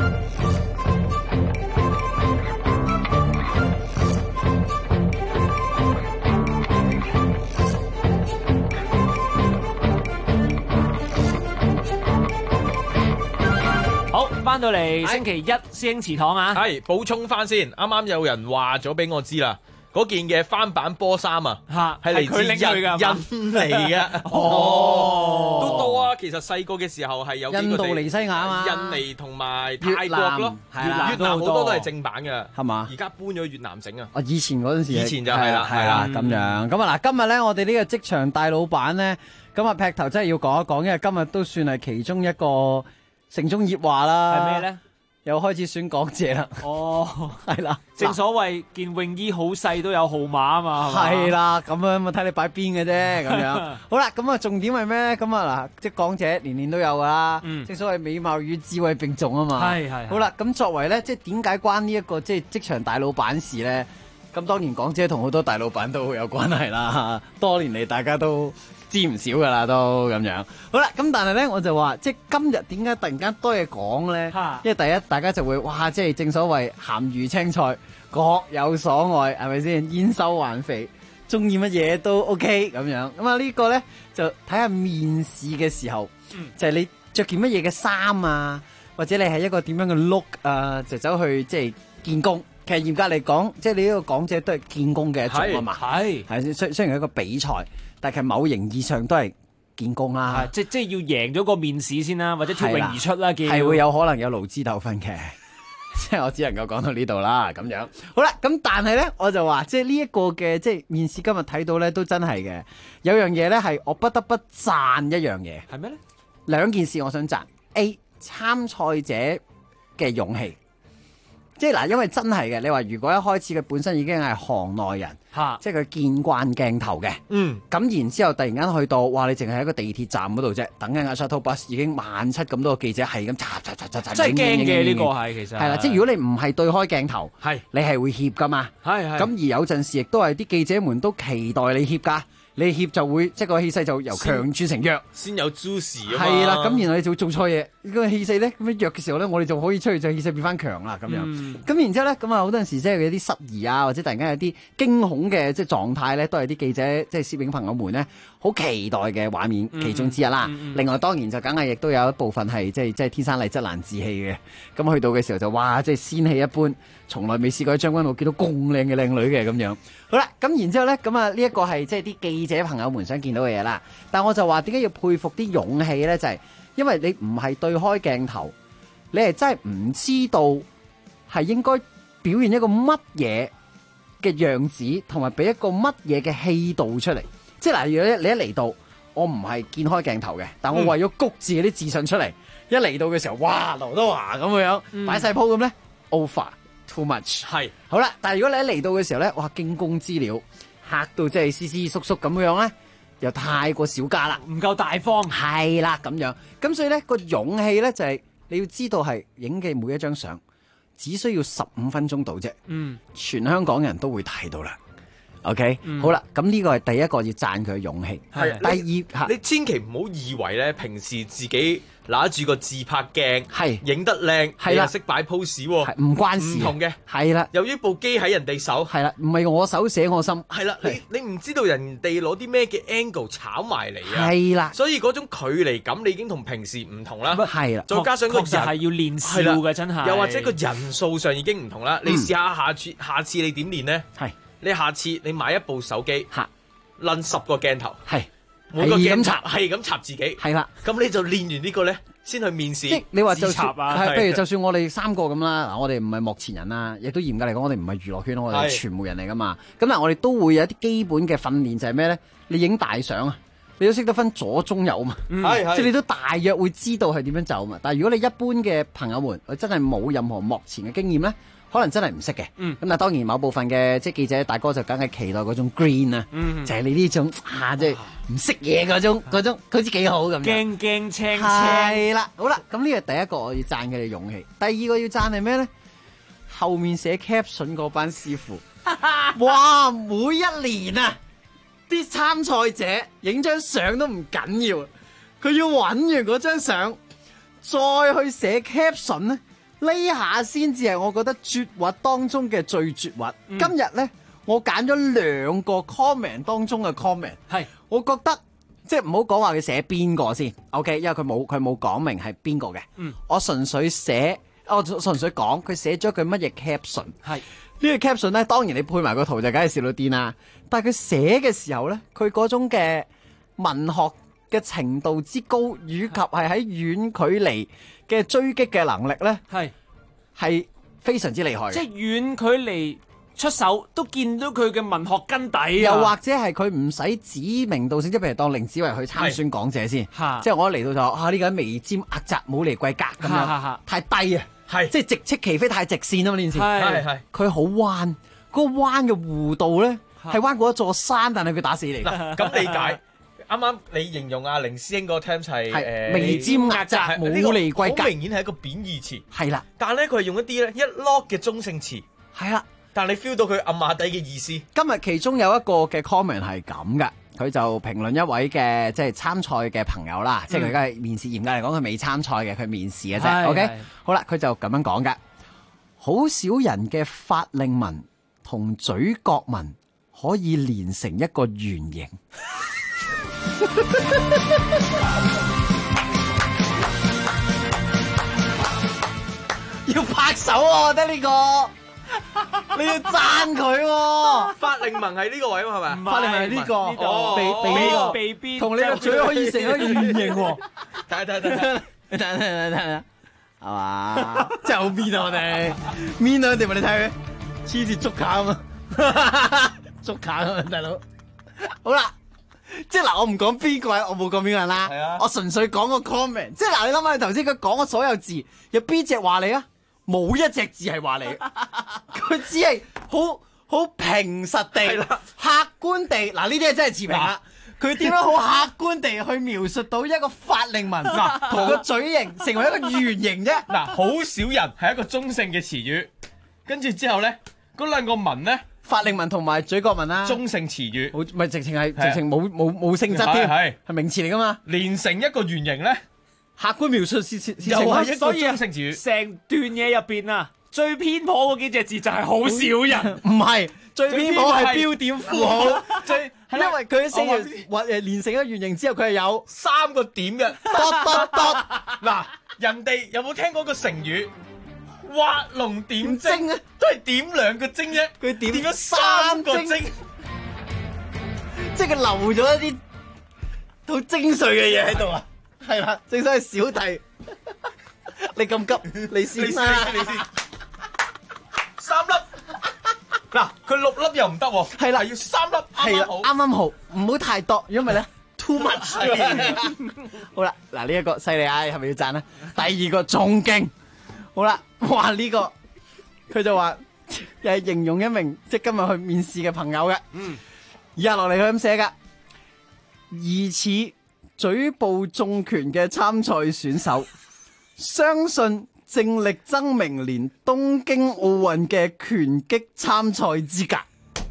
好，翻到嚟星期一師兄祠堂啊！ 係補充翻先，啱啱有人話咗俾我知啦，嗰件嘅翻版波衫啊，係嚟自印尼嘅，哦，都多啊！其實細個嘅時候係有幾個印度尼西亞啊嘛， 印尼同埋泰國咯，越南好多都係正版嘅， 係嘛？ 而家搬咗越南整啊！ 啊，以前嗰陣時， 以前就係啦， 係啦咁樣。咁啊嗱，今日咧我哋呢個職場大老闆咧，咁啊劈頭真係要講一講，因為今日都算係其中一個城中熱話啦。 係咩咧？ 又開始選港姐啦。 哦， 係啦。 正所謂件泳衣好細都有號碼啊嘛。 係啦，咁樣咪睇你擺邊嘅啫，咁樣。好啦，咁啊重點係咩咧？咁啊嗱，即係港姐年年都有噶啦。正所謂美貌與智慧並重啊嘛。 係。 好啦，咁作為咧，即係點解關呢一個即係職場大老闆事咧？ 咁當然港姐同好多大老闆都好有關係啦，多年嚟大家都知唔少噶啦，都咁樣。好啦，咁但係咧我就話，即係今日點解突然間多嘢講咧？因為第一大家就會哇，即係正所謂鹹魚青菜各有所愛，係咪先？燕瘦還肥，中意乜嘢都 OK 咁樣。咁啊呢個咧就睇下面試嘅時候，就係你着件乜嘢嘅衫啊，或者你係一個點樣嘅 look 啊，就走去即係見工。其實嚴格嚟講，即係你呢個港姐都係見工嘅一種啊嘛。係雖然係一個比賽，但係某形意義上都係見工啦。 即係要贏咗個面試先啦，或者脫穎而出啦。 係會有可能有勞資糾紛嘅，即係我只能夠講到呢度啦。咁樣好啦，咁但係咧，我就話即係呢一個嘅即係面試今日睇到咧，都真係嘅。有樣嘢咧係我不得不讚一樣嘢， 係咩咧？ 兩件事我想讚。A 參賽者嘅勇氣。即係嗱，因為真係嘅，你話如果一開始佢本身已經係行內人，即係佢見慣鏡頭嘅，咁然之後突然間去到，哇！你淨係喺個地鐵站嗰度啫，等緊個 shuttle bus 已經萬七咁多個記者係咁插， 真係驚嘅呢個係其實係啦，即係如果你唔係對開鏡頭，你係會怯噶嘛，咁而有陣時亦都係啲記者們都期待你怯噶。你怯就會即係個氣勢就由強轉成弱， 先有 juice 啊嘛。 係啦，咁然後你就做錯嘢，個氣勢咧咁樣弱嘅時候咧，我哋就可以出去就氣勢變翻強啦咁樣。咁然之後咧，咁啊好多陣時即係有啲失儀啊，或者突然間有啲驚恐嘅即係狀態咧，都係啲記者即係攝影朋友們咧好期待嘅畫面其中之一啦。另外當然就梗係亦都有一部分係即係天生麗質難自棄嘅。咁去到嘅時候就哇，即係仙氣一般，從來未試過喺將軍澳見到咁靚嘅靚女嘅咁樣。好啦，咁然之後咧，咁啊呢一個係即係啲記者朋友們想見到嘅嘢啦。但我就話點解要佩服啲勇氣咧？就係因為你唔係對開鏡頭，你係真係唔知道係應該表現一個乜嘢嘅樣子，同埋俾一個乜嘢嘅氣度出嚟。即係嗱，如果你一嚟到，我唔係見開鏡頭嘅，但我為咗谷自己啲自信出嚟，一嚟到嘅時候，哇，劉德華咁樣擺晒鋪咁咧 ，over。Too much 係好啦，但係如果你一嚟到嘅時候咧，哇，驚弓之鳥嚇到即係斯斯縮縮咁樣咧，又太過小家啦， 唔夠大方係啦咁樣，咁所以咧個勇氣咧就係你要知道係影嘅每一張相只需要15分鐘到啫，全香港人都會睇到啦。OK，好啦，咁呢個係第一個要讚佢嘅勇氣。 係第二， 你千祈唔好以為咧，平時自己拿住個自拍鏡，係影得靚，係啦，識擺 pose， 唔關事， 唔同嘅， 係啦。 由於部機喺人哋手， 係啦，唔係我手寫我心， 係啦，你唔知道人哋攞啲咩嘅 angle 炒埋嚟啊， 係啦， 所以嗰種距離感你已經同平時唔同啦， 係啦， 再加上個人確實係要練笑嘅，真係， 又或者個人數上已經唔同啦，你試下下次你點練呢？係。你下次你買一部手機，攆10個鏡頭，係每個鏡頭係咁插自己，係啦。咁你就練完呢個咧，先去面試。即係你話就算譬如就算我哋3個咁啦，嗱我哋唔係幕前人啦，亦都嚴格嚟講，我哋唔係娛樂圈，我哋係傳媒人嚟噶嘛。咁嗱，我哋都會有一啲基本嘅訓練，就係咩咧？你影大相啊，你都識得分左中右嘛，即係你都大約會知道係點樣走嘛。但係如果你一般嘅朋友們，佢真係冇任何幕前嘅經驗咧。可能真係唔識嘅，咁但係當然某部分嘅即係記者大哥就梗係期待嗰種 green 啊，就係你呢種即係唔識嘢嗰種，好似幾好咁樣。 驚驚青青係啦，好啦，咁呢個第一個我要讚佢哋勇氣，第二個要讚係咩咧？後面寫 caption 嗰班師傅，哇！每一年啊，啲參賽者影張相都唔緊要，佢要揾完嗰張相再去寫 caption 咧。呢下先至係我覺得絕核當中嘅最絕核。今日咧，我揀咗2個 comment 當中嘅 comment， 係我覺得即係唔好講話佢寫邊個先 ，OK， 因為佢冇講明係邊個嘅。我純粹講佢寫咗句乜嘢 caption。係呢個 caption 咧，當然你配埋個圖就梗係笑到癲啦。但係佢寫嘅時候咧，佢嗰種嘅文學嘅程度之高，以及係喺遠距離嘅追擊嘅能力咧，係非常之厲害嘅。 即係遠距離出手都見到佢嘅文學根底啊！ 又或者係佢唔使指名道姓，即係譬如當凌子維去參選港姐先，即係我一嚟到就呢個人眉尖壓窄冇嚟貴格咁樣，太低啊！即係直斥其非，太直線啊嘛呢件事。佢好彎，嗰個彎嘅弧度咧係彎過一座山，但係佢打死你。 咁理解。啱啱你形容阿凌師兄個 term 係眉尖壓窄冇嚟貴格， 好明顯係一個貶義詞。 係啦， 但係咧佢係用一啲咧一 lock 嘅中性詞。 係啦， 但係你 feel 到佢暗馬底嘅意思。 今日其中有一個嘅 comment 係咁嘅，佢就評論一位嘅即係參賽嘅朋友啦，即係佢而家係面試，嚴格嚟講佢未參賽嘅，佢面試嘅啫。OK，好啦，佢就咁樣講㗎，好少人嘅法令紋同嘴角紋可以連成一個圓形。要拍手啊！我覺得呢個你要讚佢喎。 法令紋係呢個位係咪？ 法令紋係呢個， 鼻邊同你個嘴可以成一個圓形喎。睇，係嘛？真係好 mean 啊！我哋 mean 啊！你睇佢黐住竹卡咁啊，竹卡咁啊，大佬。好啦。即係嗱，我唔講邊個，我冇講邊個人啦。我純粹講個 comment。即係嗱，你諗下頭先佢講嘅所有字，有邊隻話你啊？冇一隻字係話你，佢只係好平實地、客觀地。嗱，呢啲係真係持平啦。佢點樣好客觀地去描述到一個法令紋同個嘴型成為一個圓形啫？ 嗱，好少人係一個中性嘅詞語，跟住之後咧，嗰兩個紋咧。 法令紋同埋嘴角紋啦， 中性詞語， 咪直情冇性質添，係名詞嚟噶嘛？ 連成一個圓形咧， 客觀描述事情又係一個中性詞語。 成段嘢入邊啊，最偏頗嗰幾隻字就係好少人， 唔係最偏頗係標點符號，因為佢四條或連成一個圓形之後，佢係有 3個點嘅。嗱，人哋有冇聽過個成語？畫龍點睛啊，都係點2個睛啫， 佢點咗3個睛， 即係佢留咗一啲好精髓嘅嘢喺度啊！係啦，正所謂小弟，你咁急，你先啦， 你先3粒。嗱，佢6粒又唔得喎， 係啦， 要3粒， 係啦，啱啱好，唔好太多，如果唔係咧 too much。好啦，嗱呢一個犀利啊，係咪要讚咧？第二個仲勁。好啦，哇呢個佢就話又係形容一名即係今日去面試嘅朋友嘅。以下落嚟佢咁寫噶，疑似嘴部中拳嘅參賽選手，相信正力爭明年東京奧運嘅拳擊參賽資格。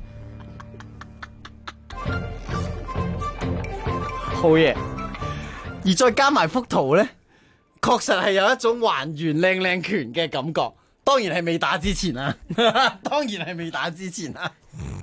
好嘢，而再加埋幅圖咧。確實係有一種還原靚靚拳嘅感覺，當然係未打之前啦，當然係未打之前啦。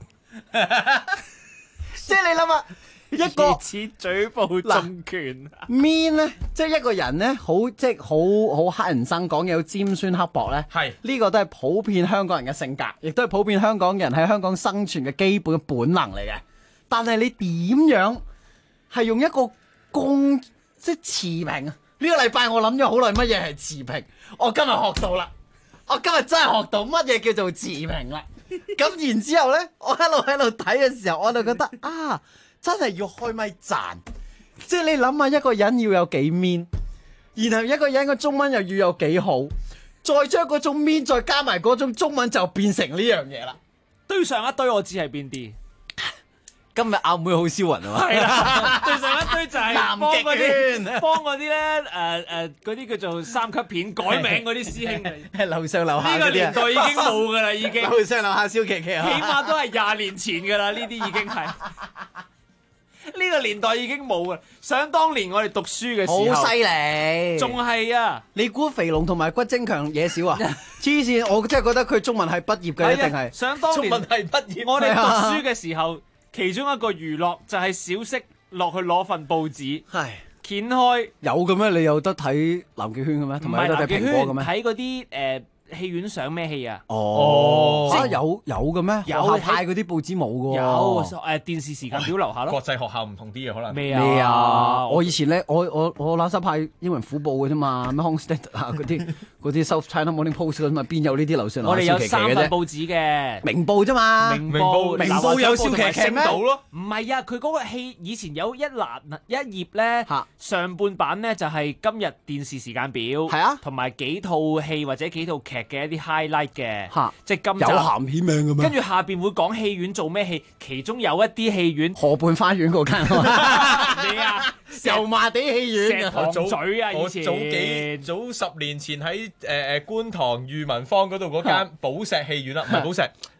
即係你諗下，一個似嘴部中拳 mean 咧，即係一個人咧，好即係好黑人憎，講嘢好尖酸刻薄咧。係呢個都係普遍香港人嘅性格，亦都係普遍香港人喺香港生存嘅基本嘅本能嚟嘅。但係你點樣係用一個即係持平啊？呢個禮拜我諗咗好耐，乜嘢係持平？我今日學到啦，我今日真係學到乜嘢叫做持平啦。咁然之後咧，我一路喺度睇嘅時候，我就覺得啊，真係要開咪讚。即係你諗下，一個人要有幾 mean，然後一個人嘅中文又要有幾好，再將嗰種 mean 再加埋嗰種中文，就變成呢樣嘢啦。 堆上一堆，我知係邊啲。 今日阿妹好銷魂啊嘛， 係啦，對上一堆就係南極幫嗰啲咧嗰啲叫做3級片改名嗰啲師兄， 係樓上樓下呢個年代已經冇㗎啦，已經樓上樓下蕭琪琪， 起碼都係20年前㗎啦，呢啲已經係呢個年代已經冇㗎。想當年我哋讀書嘅時候， 好犀利， 仲係啊！ 你估肥龍同埋骨精強嘢少啊？黐線，我真係覺得佢中文係畢業嘅，一定係。 想當年中文係畢業， 我哋讀書嘅時候。其中一個娛樂就係小息落去攞份報紙，掀開有嘅咩？你有得睇南極圈嘅咩？同埋有得睇蘋果嘅咩？ 睇嗰啲戲院上咩戲啊？ 有嘅咩？學校派嗰啲報紙冇嘅喎。 有電視時間表留下咯。 國際學校唔同啲嘅可能。 咩啊？ 我以前咧，我垃圾派英文虎報嘅啫嘛，咩 Homestead 啊嗰啲 South China Morning Post 咁嘛，邊有呢啲樓上樓下笑騎騎嘅啫？我哋有3份報紙嘅， 明報啫嘛。明報有笑騎騎咩？ 唔係啊，佢嗰個戲以前有一頁咧，上半版咧就係今日電視時間表，係啊，同埋幾套戲或者幾套劇嘅一啲 highlight 嘅，即係今集有鹹片名嘅咩？ 跟住下邊會講戲院做咩戲，其中有一啲戲院河畔花園嗰間， 你啊， 油麻地戲院石塘咀啊，以前早10年前喺觀塘裕民坊嗰度嗰間寶石戲院啦，唔係寶石。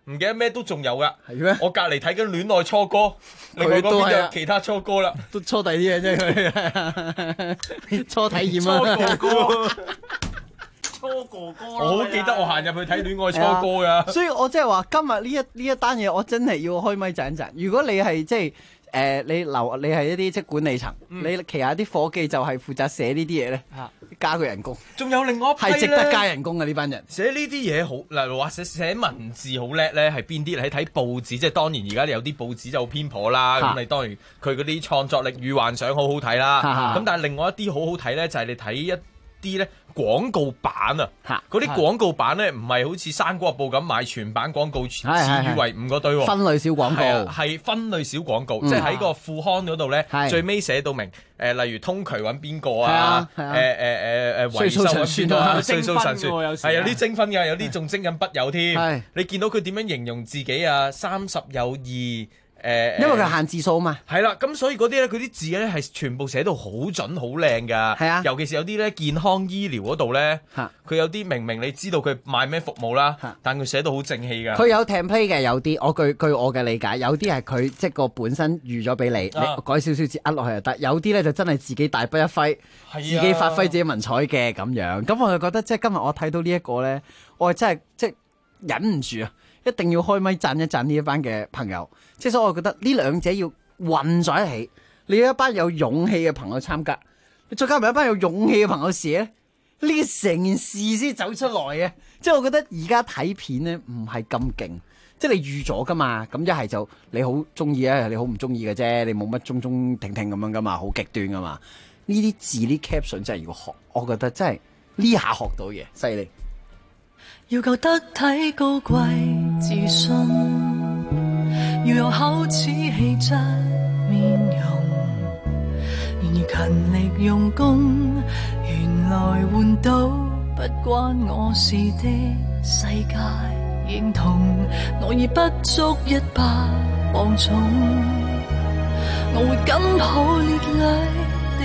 唔記得咩都仲有噶。 係咩？ 我隔離睇緊戀愛初歌，另外嗰邊就有其他初歌啦。 都初第啲嘢啫，佢初體驗啊， 初哥哥。初哥哥， 我好記得我行入去睇戀愛初歌噶， 所以我即係話今日呢一單嘢，我真係要開咪讚一讚。如果你係即係你係一啲即係管理層，你旗下啲伙計就係負責寫呢啲嘢咧，加佢人工。 仲有另外一批係值得加人工嘅呢班人。 寫呢啲嘢好嗱，或者寫文字好叻咧，係邊啲？你睇報紙，即係當然而家有啲報紙就好偏頗啦。咁你當然佢嗰啲創作力與幻想好好睇啦。咁但係另外一啲好好睇咧，就係你睇一啲咧廣告版啊，嗰啲廣告版咧唔係好似生果日報咁買全版廣告，次與為伍嗰堆喎， 分類小廣告係分類小廣告，即係喺個副刊嗰度咧，最尾寫到明例如通渠揾邊個啊，維修揾邊個啊，歲數神算係有啲精分㗎，有啲仲精緊筆友添。你見到佢點樣形容自己啊？30有2。 因為佢限字數嘛， 係啦，咁所以嗰啲咧，佢啲字咧係全部寫到好準好靚噶，係啊，尤其是有啲咧健康醫療嗰度咧，佢有啲明明你知道佢賣咩服務啦，但佢寫到好正氣噶。 佢有 template 嘅，有啲我據我嘅理解，有啲係佢即係個本身預咗俾你，你改少少字壓落去就得。有啲咧就真係自己大筆一揮，自己發揮自己文采嘅咁樣。咁我就覺得即係今日我睇到呢一個咧，我係真係即係忍唔住啊！一定要開咪讚一讚呢一班嘅朋友，即係所以我覺得呢兩者要混在一起，你有一班有勇氣嘅朋友參加，你再加埋一班有勇氣嘅朋友寫咧，呢成件事先走出來嘅。即係我覺得而家睇片咧唔係咁勁，即係你預咗噶嘛，咁一係就你好中意啊，你好唔中意嘅啫，你冇乜中中停停咁樣噶嘛，好極端噶嘛。呢啲字呢 caption 真係要學，我覺得真係呢下學到嘢，犀利。 要夠得體高貴自信，要有口齒氣質面容，然而勤力用功，原來換到不關我事的世界認同，我已不足100磅重，我會緊抱烈麗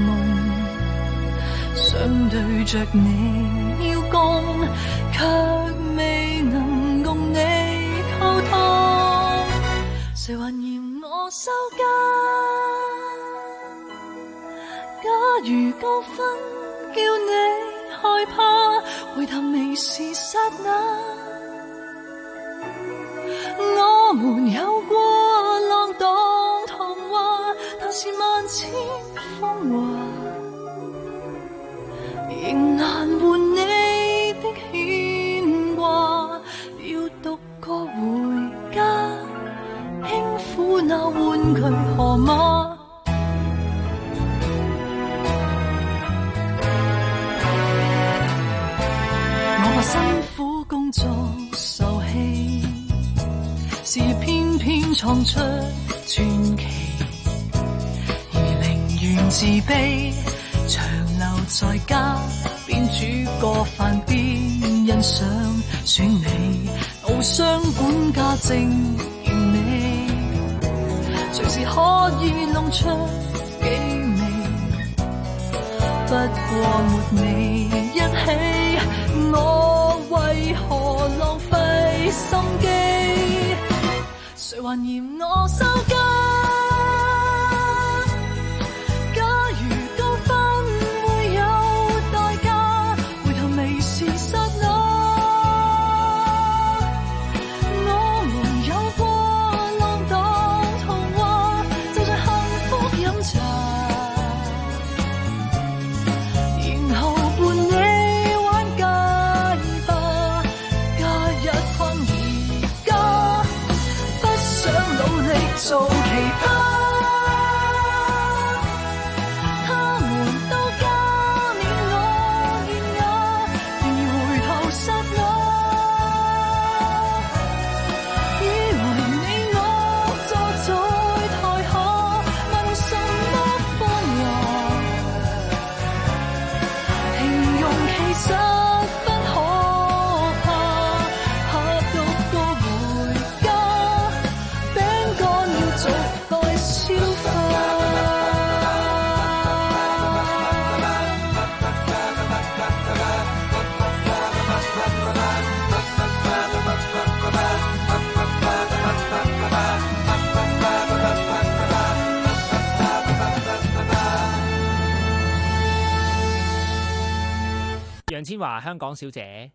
的夢，想對着你邀功，卻未能共你溝通，誰還嫌我收家？假如高分叫你害怕，回頭未是剎那，我們有過浪蕩童話，但是萬千風華，仍難換你的牽掛，要獨個回家，輕撫那玩具河馬。我怕辛苦工作受氣，事業偏偏創出傳奇，而寧願自卑，長留在家，邊煮個飯邊欣賞選美，偶像管家正完美，隨時可以弄出幾味，不過沒你一起，我為何浪費心機？誰還嫌我收家？假如高分會有代價，回頭未是剎那，我們有過浪蕩童話，就在幸福飲茶，然後伴你玩街吧，假日困而家，不想努力做。 楊千嬅香港小姐。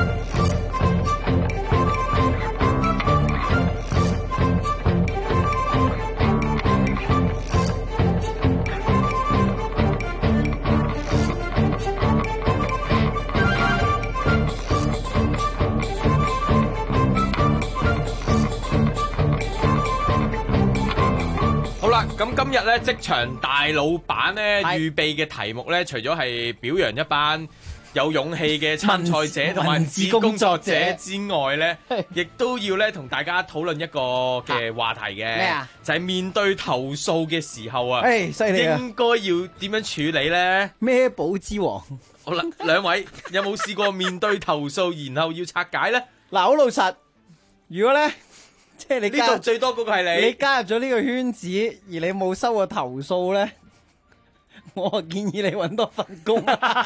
咁今日咧，職場大老闆咧預備嘅題目咧，除咗係表揚一班有勇氣嘅參賽者同埋文字工作者之外咧，亦都要咧同大家討論一個嘅話題嘅。咩啊？就係面對投訴嘅時候啊， 犀利啊！ 應該要點樣處理咧？ 咩寶之王？ 好啦，兩位有冇試過面對投訴然後要拆解咧？ 嗱，好老實，如果咧。即係你呢度最多嗰個係你加入咗呢個圈子，而你冇收過投訴咧，我建議你搵多份工。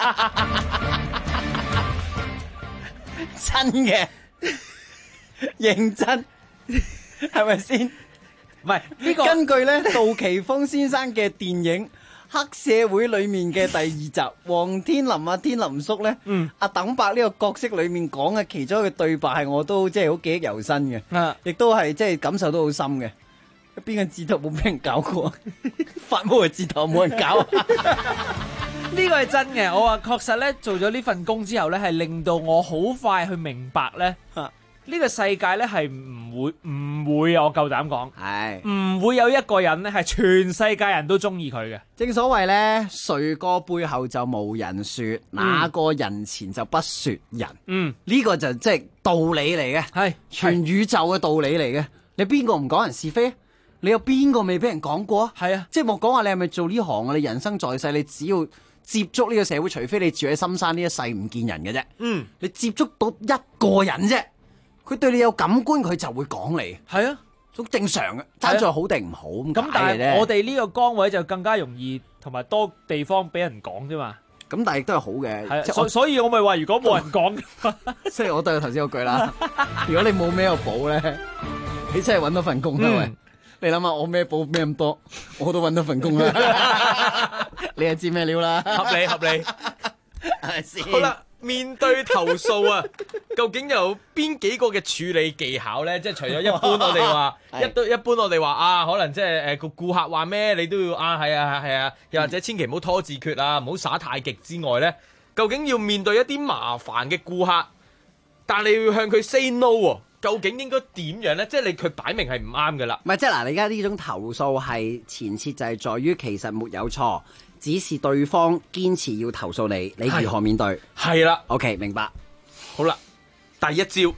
真嘅，認真，係咪先？唔係呢個根據咧杜琪峰先生嘅電影《黑社會》裏面嘅第2集，黃天林啊天林叔咧，阿鄧伯呢個角色裏面講嘅其中一個對白係我都即係好記憶猶新嘅，亦都係即係感受到好深嘅。邊個字頭冇俾人搞過？發毛嘅字頭冇人搞。 呢個係真嘅，我話確實咧做咗呢份工之後咧，係令到我好快去明白咧。呢個世界咧係唔會我夠膽講，係唔會有一個人咧係全世界人都中意佢嘅。 正所謂咧，誰個背後就無人說，哪個人前就不說人。呢個就即係道理嚟嘅，係全宇宙嘅道理嚟嘅。你邊個唔講人是非？你有邊個未俾人講過？係啊，即係莫講話你係咪做呢行啊？你人生在世，你只要接觸呢個社會，除非你住喺深山呢一世唔見人嘅啫。你接觸到一個人啫。佢對你有感官，佢就會講你。係啊，好正常嘅，爭在好定唔好咁。 但係我哋呢個崗位就更加容易同埋多地方俾人講啫嘛。 咁但係亦都係好嘅。 係，所以我咪話，如果冇人講， 即係我都係頭先嗰句啦。如果你冇咩個補咧，你真係揾到份工啦喂。你諗下，我咩補咩咁多，我都揾到份工啦。你係知咩料啦？ 合理，係咪先？好啦。面對投訴啊，究竟有邊幾個嘅處理技巧咧？即係除咗一般我哋話一般我哋話啊，可能即係個顧客話咩，你都要啊，係啊，又或者千祈唔好拖字訣啊，唔好耍太極之外咧，究竟要面對一啲麻煩嘅顧客，但你要向佢 say no 喎，究竟應該點樣咧？即係佢擺明係唔啱噶啦。 唔係，即係嗱，你而家呢種投訴係前設就係在於其實沒有錯。只是對方堅持要投訴你，你如何面對？ 係啦 ，OK， 明白。 好啦，第一招，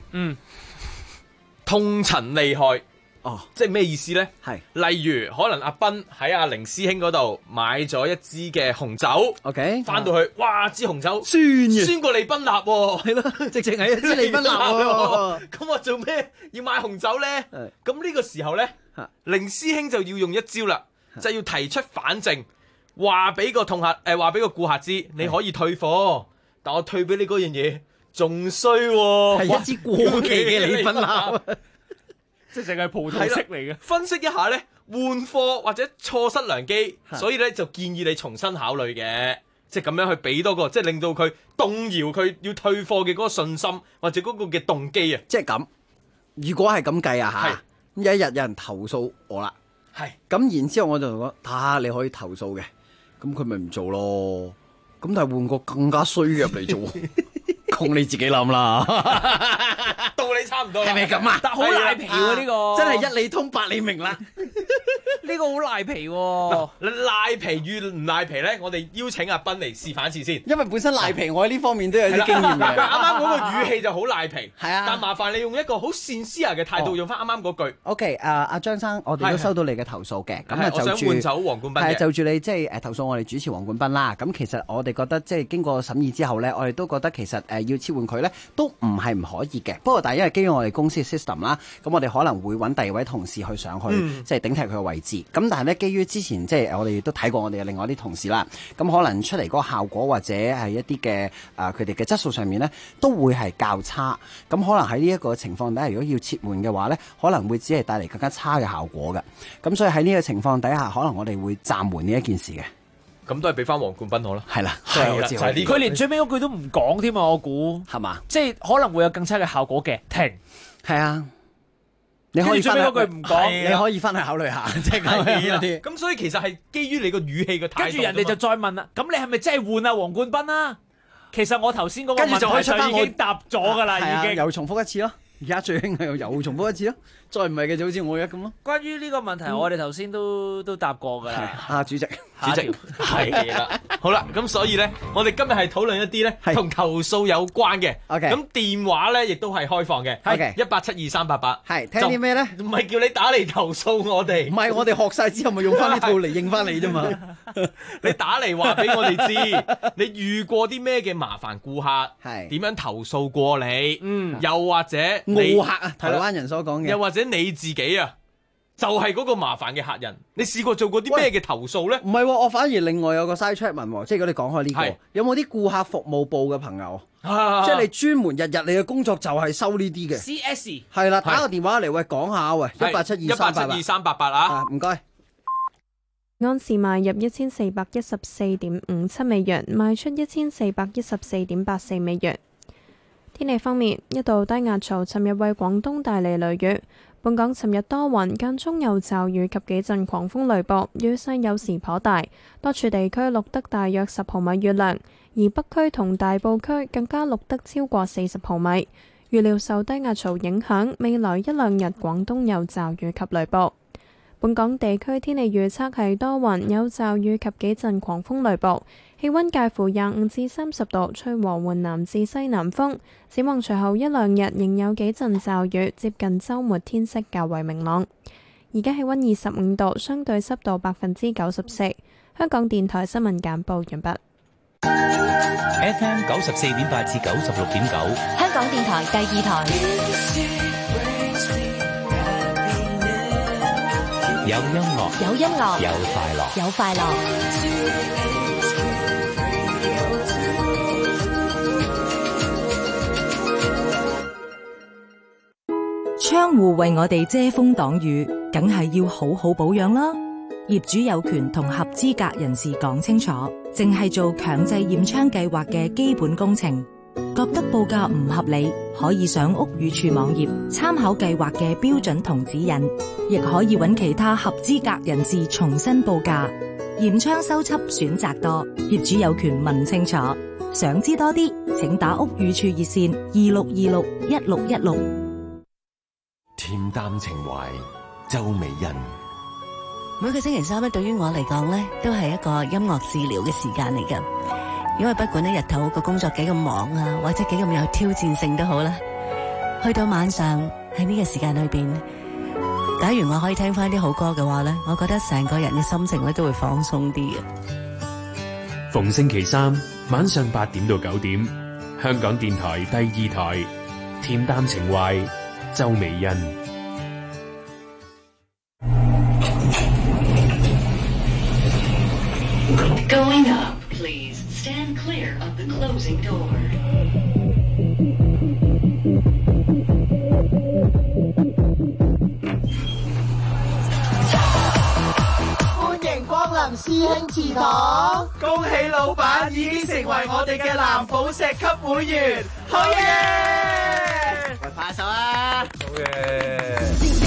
痛陳利害。哦，即係咩意思咧？係，例如可能阿斌喺阿凌師兄嗰度買咗一支嘅紅酒 ，OK， 翻到去，哇，支紅酒酸過利賓納喎， 係咯，直情係一支利賓納喎。 咁我做咩要買紅酒咧？咁呢個時候咧，凌師兄就要用一招啦，就要提出反證。話俾個顧客知，你可以退貨，但我退俾你嗰樣嘢仲衰喎， 係一支過期嘅利賓納， 即係淨係葡萄色嚟嘅。 分析一下咧，換貨或者錯失良機，所以咧就建議你重新考慮嘅，即係咁樣去俾多個，即係令到佢動搖佢要退貨嘅嗰個信心或者嗰個嘅動機啊。 即係咁，如果係咁計啊嚇，有一日有人投訴我啦，係咁然之後我就講，你可以投訴嘅。咁佢咪唔做咯？咁但係換個更加衰嘅入嚟做，咁你自己諗啦。 道理差唔多， 係咪咁啊？ 但好賴皮喎呢個， 真係一理通百理明啦。 呢個好賴皮喎。 賴皮與唔賴皮咧，我哋邀請阿斌嚟示範一次先。 因為本身賴皮，我喺呢方面都有啲經驗嘅。 啱啱嗰個語氣就好賴皮， 係啊。 但麻煩你用一個好善思嘅態度，用翻啱啱嗰句。 OK，阿張生，我哋都收到你嘅投訴嘅，咁啊就住換走黃冠斌嘅， 就住你即係投訴我哋主持黃冠斌啦。咁其實我哋覺得即係經過審議之後咧，我哋都覺得其實要撤換佢咧都唔係唔可以嘅。不過但係因為基於我哋公司嘅 system 啦，咁我哋可能會揾第二位同事去上去，即係頂替佢嘅位置。咁但係咧，基於之前即係我哋都睇過我哋嘅另外啲同事啦，咁可能出嚟嗰個效果或者係一啲嘅佢哋嘅質素上面咧，都會係較差。咁可能喺呢一個情況底下，如果要撤換嘅話咧，可能會只係帶嚟更加差嘅效果嘅。咁所以喺呢個情況底下，可能我哋會暫緩呢一件事嘅。 咁都係俾翻黃冠斌我啦。 係啦， 係啦，就係呢個。 佢連最尾嗰句都唔講添啊！我估係嘛， 即係可能會有更差嘅效果嘅。停， 係啊。你可以最尾嗰句唔講， 你可以翻去考慮下，即係咁樣啲。 咁所以其實係基於你個語氣嘅態度。 跟住人哋就再問啦，咁你係咪真係換啊黃冠斌啊？其實我頭先嗰個問題就已經答咗㗎啦，已經又重複一次咯。而家最興係又重複一次咯，再唔係嘅就好似我而家咁咯。 關於呢個問題，我哋頭先都答過㗎啦。 主席係啦，好啦，咁所以咧，我哋今日係討論一啲咧同投訴有關嘅。咁電話咧亦都係開放嘅。1872388。 係聽啲咩咧？ 唔係叫你打嚟投訴我哋。 唔係我哋學晒之後，咪用翻呢套嚟應翻你啫嘛。 你打嚟話俾我哋知，你遇過啲咩嘅麻煩顧客，點樣投訴過你？又或者奧客啊，台灣人所講嘅。 又或者你自己啊，就係嗰個麻煩嘅客人，你試過做過啲咩嘅投訴咧？ 唔係，我反而另外有個 side chat 問，即係如果你講開呢個，有冇啲顧客服務部嘅朋友？即係你專門日你嘅工作就係收呢啲嘅。 CS 係啦，打個電話嚟喂講下喂，1872388 啊， 唔該。 安士買入1414.57美元，賣出1414.84美元。天氣方面，一道低壓槽尋日為廣東帶嚟雷雨。本港尋日多雲，間中有驟雨及幾陣狂風雷暴，雨勢有時頗大，多處地區錄得大約10毫米雨量，而北區同大埔區更加錄得超過40毫米。預料受低壓槽影響，未來1、2日廣東有驟雨及雷暴。本港地區天氣預測係多雲，有驟雨及幾陣狂風雷暴，氣溫介乎25至30度，吹和緩南至西南風。展望隨後1、2日仍有幾陣驟雨，接近週末天色較為明朗。而家氣溫25度，相對濕度94%。香港電台新聞簡報完畢。 FM 94.8至96.9， 香港電台第2台。 有音樂， 有音樂， 有快樂， 有快樂。 窗戶為我哋遮風擋雨，梗係要好好保養啦。業主有權同合資格人士講清楚，淨係做強制驗窗計劃嘅基本工程。覺得報價唔合理，可以上屋宇署網頁參考計劃嘅標準同指引，亦可以揾其他合資格人士重新報價。驗窗修葺選擇多，業主有權問清楚。想知多啲，請打屋宇署熱線26261616。 恬淡情懷，周美欣。 每個星期三咧，對於我嚟講咧，都係一個音樂治療嘅時間嚟㗎。因為不管咧日頭個工作幾咁忙啊，或者幾咁有挑戰性都好啦，去到晚上喺呢個時間裏邊，假如我可以聽翻啲好歌嘅話咧，我覺得成個人嘅心情咧都會放鬆啲嘅。 逢星期三晚上8點到9點，香港電台第2台，恬淡情懷，周美欣。 Going up, please. Stand clear of the closing door. 歡迎光臨師兄祠堂， 恭喜老闆已經成為我哋嘅藍寶石級會員，好嘢！ 喂，拍手啊！ 好嘢！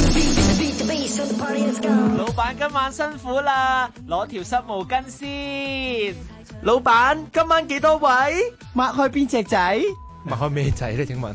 老闆今晚辛苦啦，攞條濕毛巾先。 老闆今晚幾多位？ 擘開邊隻仔？ 擘開咩仔咧？請問？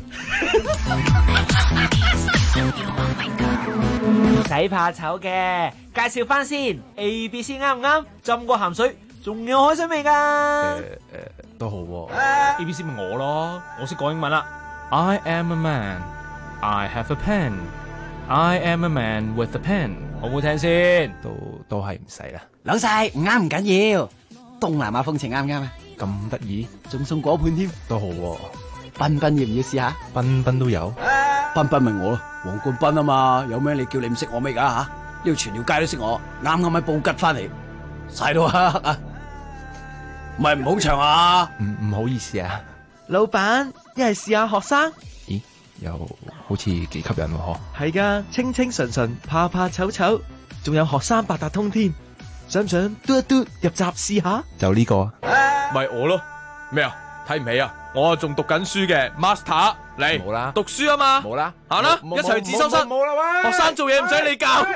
唔使怕醜嘅，介紹翻先。A、B、C 啱唔啱？浸過鹹水，仲有海水味㗎。 都好喎。A、B、C 咪我咯，我識講英文啦。I am a man. I have a pen. I am a man with a pen。好唔好聽先？都係唔使啦。 老細唔啱唔緊要，東南亞風情啱唔啱啊？ 咁得意， 仲送果盤添， 都好喎。 彬彬要唔要試下？ 彬彬都有。 彬彬咪我咯，黃冠斌啊嘛，有咩你叫你唔識我咩噶吓？呢度全條街都識我，啱啱喺布吉翻嚟，晒到黑啊！唔係唔好長啊！ 唔好意思啊， 老闆一係試下學生。 咦，又好似幾吸引喎嗬？ 係噶，清清純純，怕怕醜醜，仲有學生八達通添。 想唔想嘟一嘟入閘試下？就呢個咪我咯，咩啊？睇唔起啊？我仲讀緊書嘅 Master 嚟， 冇啦， 讀書啊嘛， 冇啦， 行啦，一齊去自修室， 冇啦喂， 學生做嘢唔使你教。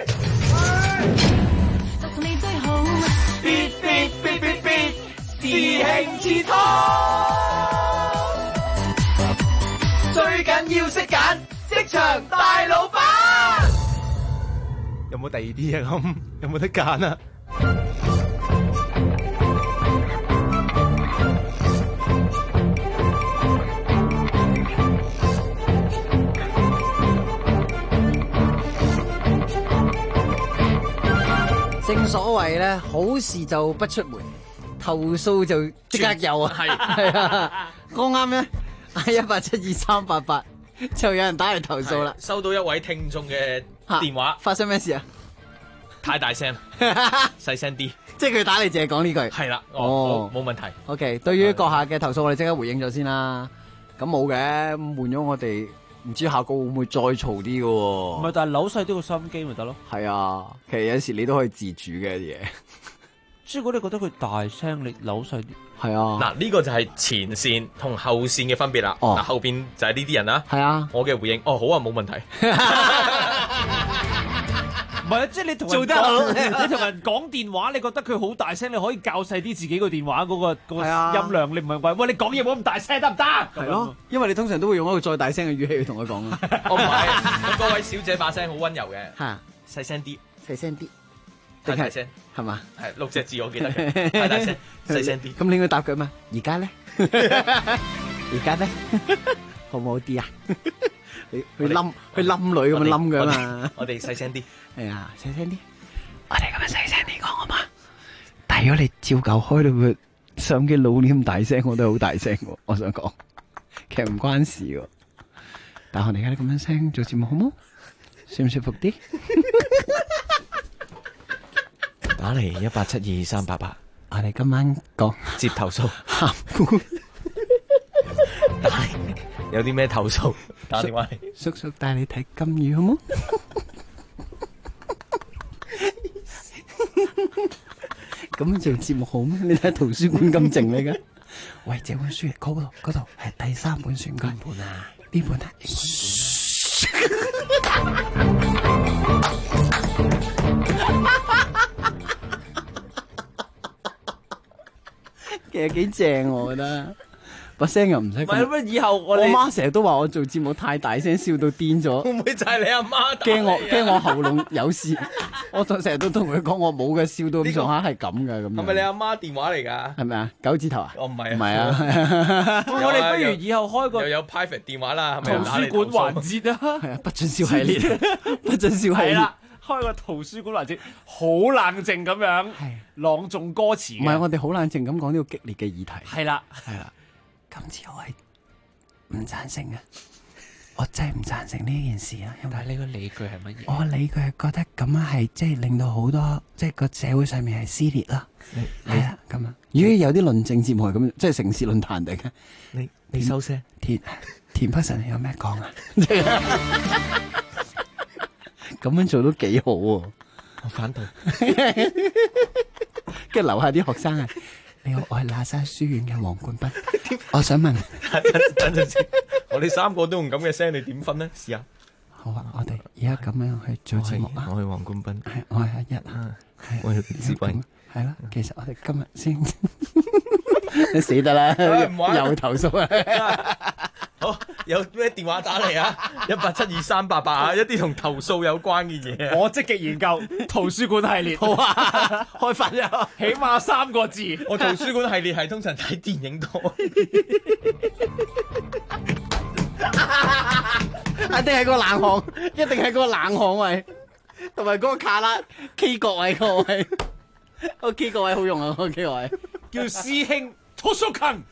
師兄之堂，最緊要識揀職場大老闆。 有冇第二啲啊？咁有冇得揀啊？ 正所謂咧，好事就不出門，投訴就即刻有啊！係啊，剛啱咧，1872388就有人打嚟投訴啦。 收到一位聽眾嘅電話， 發生咩事啊？ 太大聲，細聲啲。 即係佢打嚟淨係講呢句。 係啦， 哦， 冇問題。 OK， 對於閣下嘅投訴，我哋即刻回應咗先啦。咁冇嘅，換咗我哋，唔知下個會唔會再嘈啲嘅喎？ 唔係，但係扭細啲個收音機咪得咯。 係啊，其實有時你都可以自主嘅啲嘢。 即係如果你覺得佢大聲，你扭細啲。 係啊。 嗱，呢個就係前線同後線嘅分別啦。嗱，後邊就係呢啲人啦。 係啊。 我嘅回應，好啊，冇問題。 唔係啊，即係你同人講電話，你覺得佢好大聲，你可以較細啲自己個電話嗰個音量，你唔係話喂你講嘢冇咁大聲得唔得？ 係咯，因為你通常都會用一個再大聲嘅語氣去同佢講啊。 唔係，咁嗰位小姐把聲好溫柔嘅， 嚇， 細聲啲， 細聲啲， 太大聲係嘛？ 係6隻字我記得嘅，太大聲，細聲啲。 咁你應該答佢嘛？而家咧，而家咧，好唔好啲啊？去冧女咁樣冧佢嘛？ 我哋細聲啲， 係啊，細聲啲。我哋咁樣細聲啲講好嘛？但係如果你照舊開到個收音機老啲咁大聲，我都好大聲喎。我想講，其實唔關事喎。但係我哋而家咁樣聲做節目好冇？舒唔舒服啲？ 打嚟1872388， 我哋今晚講接投訴。 打嚟有啲咩投訴？打電話嚟， 叔叔帶你睇金魚好冇？咁做節目好咩？你睇圖書館咁靜嚟噶？喂，這本書嗰度係第3本選舉本啊？邊本啊？其實幾正我覺得。把聲又唔使。唔係乜？以後我媽成日都話我做節目太大聲，笑到癲咗。 會唔會就係你阿媽？ 驚我喉嚨有事。我成日都同佢講，我冇嘅，笑到咁上下係咁嘅咁。 係咪你阿媽電話嚟㗎？ 係咪啊？9字頭啊？ 我唔係， 唔係啊。 我哋不如以後開個又有 private 電話啦，係咪？ 圖書館環節啊， 係啊，不准笑系列，不准笑系列。 係啦，開個圖書館環節，好冷靜咁樣朗誦歌詞。 唔係，我哋好冷靜咁講呢個激烈嘅議題。 係啦， 係啦。今次我係唔贊成啊！我真係唔贊成呢件事啊！ 但係你個理據係乜嘢？ 我理據係覺得咁樣係即係令到好多即係個社會上面係撕裂啦。係啊，咁啊！如果有啲論政節目係咁，即係城市論壇嚟嘅。 你收聲。 田北辰有咩講啊？咁樣做都幾好喎！ 我反對。 跟住樓下啲學生啊！你好，我係喇沙書院嘅黃冠斌。我想問， 等陣先，我哋3個都用咁嘅聲，你點分呢？試下。 好啊，我哋而家咁樣去做節目啊。 我係黃冠斌， 係我係阿一啊， 我係志偉。 係啦，其實我哋今日先，你死得啦，又投訴啊！ 好，有咩電話打嚟啊？1872388啊，一啲同投訴有關嘅嘢。 我積極研究圖書館系列。 好啊，開發啊， 起碼3個字。 我圖書館系列係通常睇電影多。 一定係個冷巷，一定係個冷巷位，同埋嗰個卡拉 K 角位個位。個 K 角位好用啊，個 K 角位叫師兄圖書館。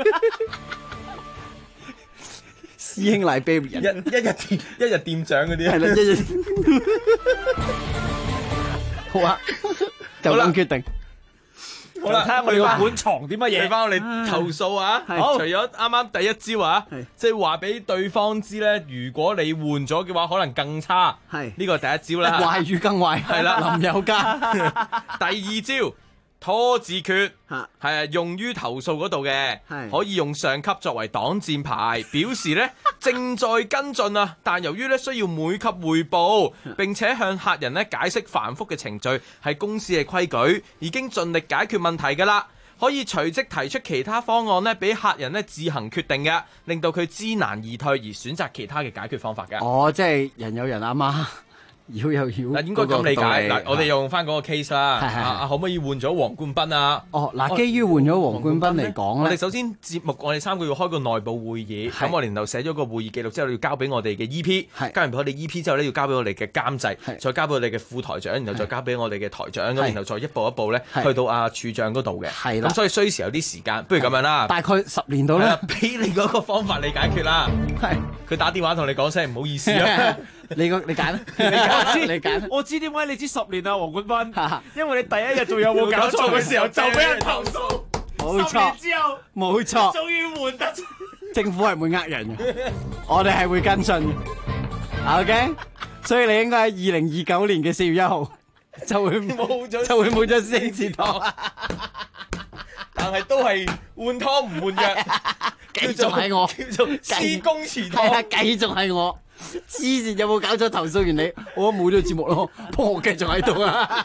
師兄嚟 baby 一日店長嗰啲係啦，一日好啊，就咁決定。 好啦，睇下我哋個本藏啲乜嘢。 去翻我哋投訴啊！ 好除咗啱啱第一招啊，即係話俾對方知咧，如果你換咗嘅話，可能更差。 係呢個係第一招啦。 壞與更壞， 係啦， 林宥嘉。 第二招拖字訣係用於投訴嗰度嘅，可以用上級作為擋箭牌，表示咧正在跟進啊，但由於咧需要每級匯報，並且向客人咧解釋繁複嘅程序係公司嘅規矩，已經盡力解決問題㗎啦。可以隨即提出其他方案咧，俾客人咧自行決定嘅，令到佢知難而退，而選擇其他嘅解決方法嘅。 哦，即係人有人阿媽。妖有妖， 嗱應該咁理解。嗱，我哋用翻嗰個 case 啦。可唔可以換咗黃冠斌啊？ 哦，嗱，基於換咗黃冠斌嚟講我哋首先節目我哋3個月開個內部會議，咁我哋然後寫咗個會議記錄之後，要交俾我哋嘅 EP，交完俾我哋 EP 之後咧，要交俾我哋嘅監製，再交俾我哋嘅副台長，然後再交俾我哋嘅台長，咁然後再一步一步咧去到處長嗰度嘅。係啦，咁所以需時有啲時間，不如咁樣啦， 大概10年到啦。 俾你嗰個方法你解決啦。係，佢打電話同你講聲唔好意思啊。 你揀啦，你揀。 我知點解你知10年啊，黃冠斌，因為你第一日仲有冇搞錯嘅時候就俾人投訴， 冇錯。 10年之後， 冇錯， 終於換得。 政府係唔會呃人嘅，我哋係會跟進嘅。OK， 所以你應該喺2029年嘅4月1號就會冇咗師兄祠堂， 但係都係換湯唔換藥， 繼續係我， 叫做師公祠堂， 繼續係我。黐線，有冇搞錯？投訴完你，我冇咗節目咯，不過我繼續喺度啊，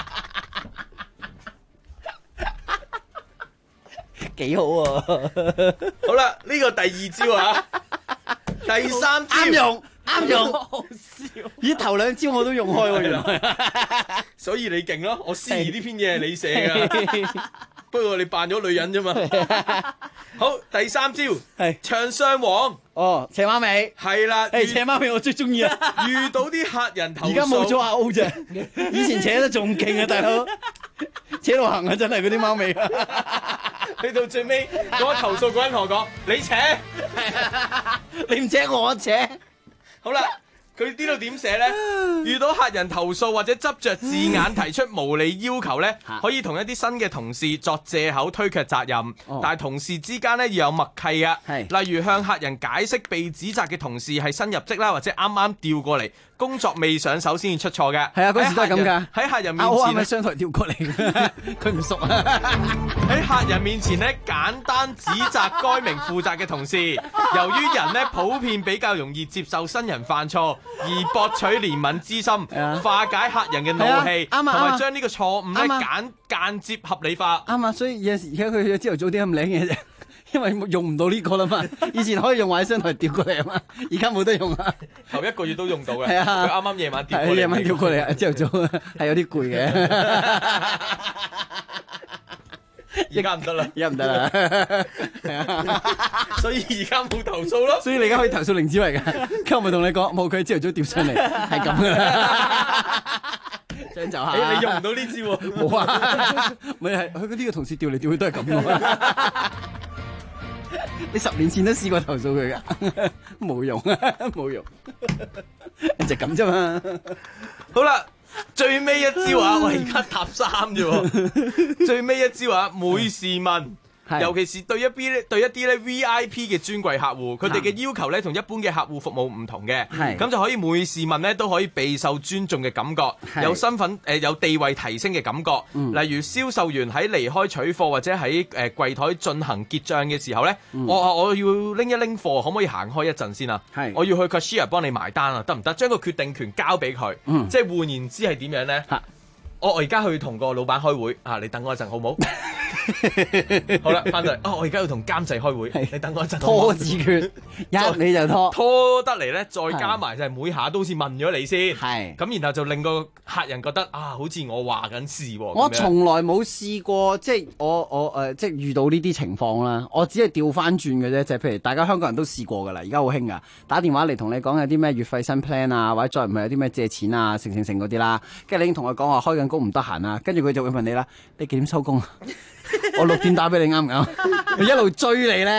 幾好啊！ 好啦，呢個第2招啊，第3招啱用，好笑。咦，頭2招我都用開喎，原來。 所以你勁咯，我思怡呢篇嘢係你寫㗎。不過你扮咗女人啫嘛。好，第3招係唱雙簧。 哦，斜馬尾係啦， 斜馬尾我最中意啊！ 遇到啲客人投訴， 而家冇咗阿 O 啫，以前扯得仲勁啊，大佬，扯到行啊，真係嗰啲貓尾。 去到最尾，嗰個投訴嗰人同我講：你扯， 你唔扯我扯。 好啦。佢呢度點寫呢？遇到客人投訴或者執着字眼提出無理要求呢，可以同一啲新嘅同事作藉口推卻責任，但係同事之間呢要有默契嘅。例如向客人解釋被指責嘅同事係新入職啦，或者啱啱調過嚟，工作未上手先至出錯嘅。 係啊，嗰時都係咁㗎。喺客人面前， 我係咪商台調過嚟？佢唔熟啊。 喺客人面前呢，簡單指責該名負責嘅同事。由於人呢普遍比較容易接受新人犯錯，而博取憐憫之心，化解客人嘅怒氣，同埋將呢個錯誤咧間接合理化。 啱啊，所以有時而家佢朝頭早啲咁靚嘅啫，因為用唔到呢個啦嘛。以前可以用喺商台調過嚟啊嘛，而家冇得用啊。 頭1個月都用到嘅， 係啊， 佢啱啱夜晚調過嚟。 夜晚調過嚟啊，朝頭早係有啲攰嘅。 而家唔得啦， 而家唔得啦，係啊， 所以而家冇投訴咯。 所以你而家可以投訴凌子維㗎。今日咪同你講，冇佢朝頭早調上嚟，係咁㗎啦。將就下。 你用唔到呢招喎？ 冇啊，咪係佢呢個同事調嚟調去都係咁㗎。你10年前都試過投訴佢㗎，冇用啊，冇用，就咁啫嘛。 好啦。最尾一招啊！我而家搭3啫喎。最尾一招啊，每事問。尤其是對一啲咧 VIP 嘅尊貴客戶，佢哋嘅要求咧同一般嘅客戶服務唔同嘅，咁就可以每事問咧都可以備受尊重嘅感覺，有身份有地位提升嘅感覺。例如銷售員喺離開取貨或者喺櫃台進行結帳嘅時候咧，我要拎一拎貨，可唔可以行開一陣先啊？我要去 cashier 幫你埋單啊，得唔得？將個決定權交俾佢，即係換言之係點樣咧？我而家去同個老闆開會啊！你等我一陣好唔好？好啦，翻到嚟我而家要同監製開會，你等我一陣。 拖字訣，你就拖得嚟咧，再加埋就係每下都好似問咗你先，咁然後就令個客人覺得啊，好似我話緊事喎。 我從來冇試過，即係我即係遇到呢啲情況啦。我只係調翻轉嘅啫，就係譬如大家香港人都試過㗎啦，而家好興噶，打電話嚟同你講有啲咩月費新 plan 啊，或者再唔係有啲咩借錢啊，成嗰啲啦，跟住你已經同佢講話開緊工唔得閒啊，跟住佢就會問你啦，你幾點收工啊？我6點打俾你啱唔啱？佢一路追你咧，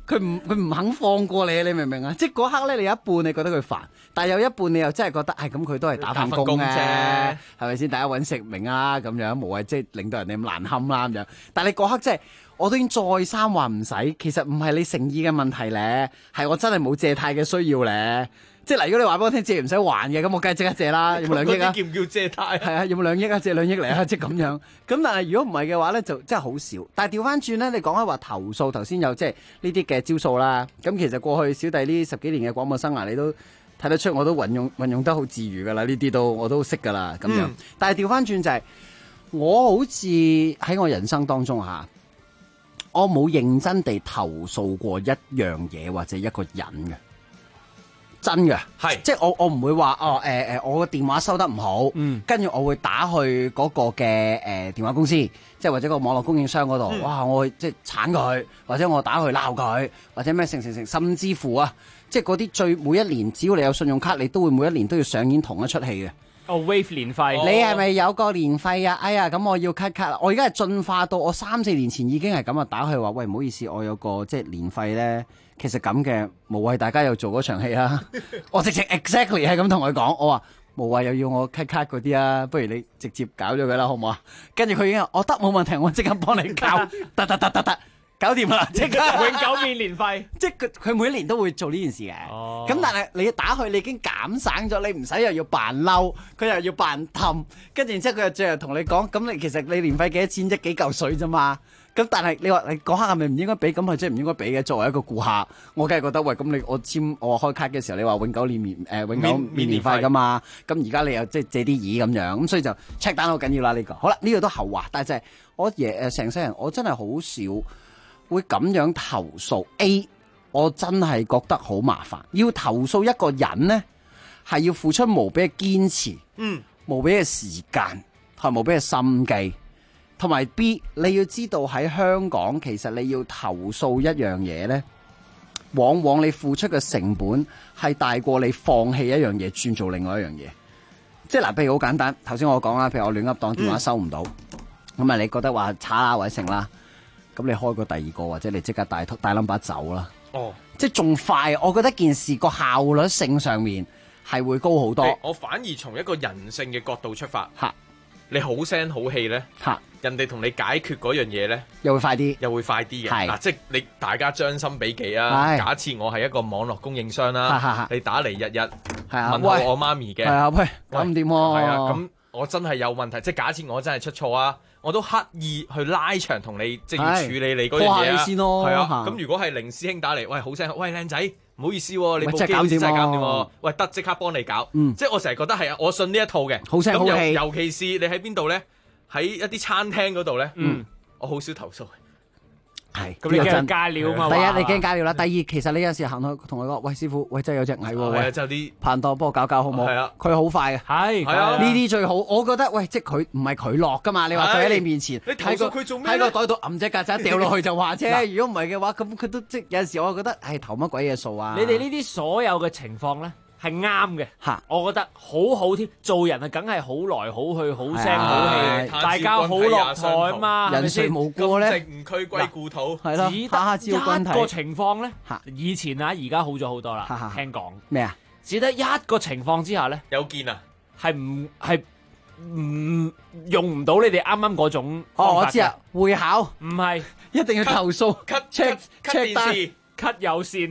佢唔肯放過你，你明唔明啊？即係嗰刻咧，你有一半你覺得佢煩，但係有一半你又真係覺得，咁佢都係打份工啫，係咪先？大家揾食明啊，咁樣無謂即係令到人哋咁難堪啦咁樣。但係你嗰刻即係，我都已經再三話唔使，其實唔係你誠意嘅問題咧，係我真係冇借貸嘅需要咧。即係嗱，如果你話俾我聽借唔使還嘅，咁我梗係即刻借啦。有冇2億啊？ 叫唔叫借貸？ 係啊，有冇2億啊？借2億嚟啊！即係咁樣。咁但係如果唔係嘅話咧，就真係好少。但係調翻轉咧，你講開話投訴，頭先有即係呢啲嘅招數啦。咁其實過去小弟呢10幾年嘅廣播生涯，你都睇得出，我都運用得好自如噶啦。呢啲我都識噶啦。咁樣。但係調翻轉就係，我好似喺我人生當中嚇，我冇認真地投訴過一樣嘢或者一個人嘅。真嘅，係即係我唔會話我個電話收得唔好，跟住我會打去嗰個嘅電話公司，即係或者個網絡供應商嗰度，哇！我會即係鏟佢，或者我打去鬧佢，或者咩成，甚至乎啊，即係嗰啲每一年，只要你有信用卡，你都會每一年都要上演同一出戲嘅。 Wave 年費， 你係咪有個年費啊？哎呀，咁我要 cut 卡，我而家係進化到我3-4年前已經係咁啊，打去話喂，唔好意思，我有個即係年費咧。其實咁嘅無謂，大家又做嗰場戲啦。我直情 exactly 係咁同佢講，我話無謂又要我 cut 卡嗰啲啊，不如你直接搞咗佢啦，好唔好啊？跟住佢已經我得冇問題，我即刻幫你搞，得，搞掂啦，即刻永久免年費。 即係佢每一年都會做呢件事嘅。咁但係你打去，你已經減省咗，你唔使又要扮嬲，佢又要扮氹，跟住然之後佢又最後同你講，咁你其實你年費幾多錢啫？幾嚿水啫嘛。咁但係你話你嗰刻係咪唔應該俾？咁佢即係唔應該俾嘅。作為一個顧客，我梗係覺得喂，咁我開卡嘅時候，你話永久免年費噶嘛？咁而家你又即係借啲意咁樣，咁所以就 check 單好緊要啦呢個。好啦，呢個都後話，但係就係我成世人，我真係好少會咁樣投訴。A， 我真係覺得好麻煩。要投訴一個人呢，係要付出無比嘅堅持，無比嘅時間同埋無比嘅心機。同埋 B， 你要知道喺香港，其實你要投訴一樣嘢呢，往往你付出嘅成本係大過你放棄一樣嘢，轉做另外一樣嘢。即係嗱，譬如好簡單，頭先我講啦，譬如我亂噏當電話收唔到，咁啊你覺得話查啦或者成啦，咁你開個第二個，或者你即刻帶 number 走啦。即係仲快，我覺得件事個效率性上面係會高好多。 我反而從一個人性嘅角度出發，你好聲好氣咧，人哋同你解決嗰樣嘢咧， 又會快啲嘅。嗱，即係你大家將心比己啊。假設我係一個網絡供應商啦，你打嚟日日問我媽咪嘅， 喂，搞唔掂喎。 係啊，咁我真係有問題，即係假設我真係出錯啊，我都刻意去拉長同你，即係要處理你嗰樣嘢啊。 拖下你先咯。 係啊，咁如果係凌師兄打嚟，喂，好聲，喂，靚仔。唔好意思喎，你部機真係搞掂喎，喂，得即刻幫你搞，即係我成日覺得係啊，我信呢一套嘅， 好聲好氣。 尤其是你喺邊度咧？喺一啲餐廳嗰度咧，我好少投訴。 係， 咁你驚加料嘛？ 第一你驚加料啦，第二其實你有時行去同佢講，喂師傅，喂真係有隻蟻喎，喂， 就啲拍檔幫我搞好唔好？ 係啊， 佢好快嘅， 係啊，呢啲最好。我覺得喂，即係佢唔係佢落噶嘛，你話佢喺你面前， 你投訴佢做咩？ 喺個袋度揞隻曱甴掉落去就話啫。如果唔係嘅話，咁佢都即係有陣時我覺得係投乜鬼嘢數啊？ 你哋呢啲所有嘅情況咧？係啱嘅，我覺得好好添。做人啊，梗係好來好去，好聲好氣，大家好落台啊嘛。 人誰無過咧？ 唔區歸故土， 係咯。 只得一個情況咧，以前啊，而家好咗好多啦。聽講咩啊？ 只得一個情況之下咧， 有見啊， 係唔用唔到你哋啱啱嗰種方法。 我知啊，會考唔係一定要投訴 check 電視 cut 有線。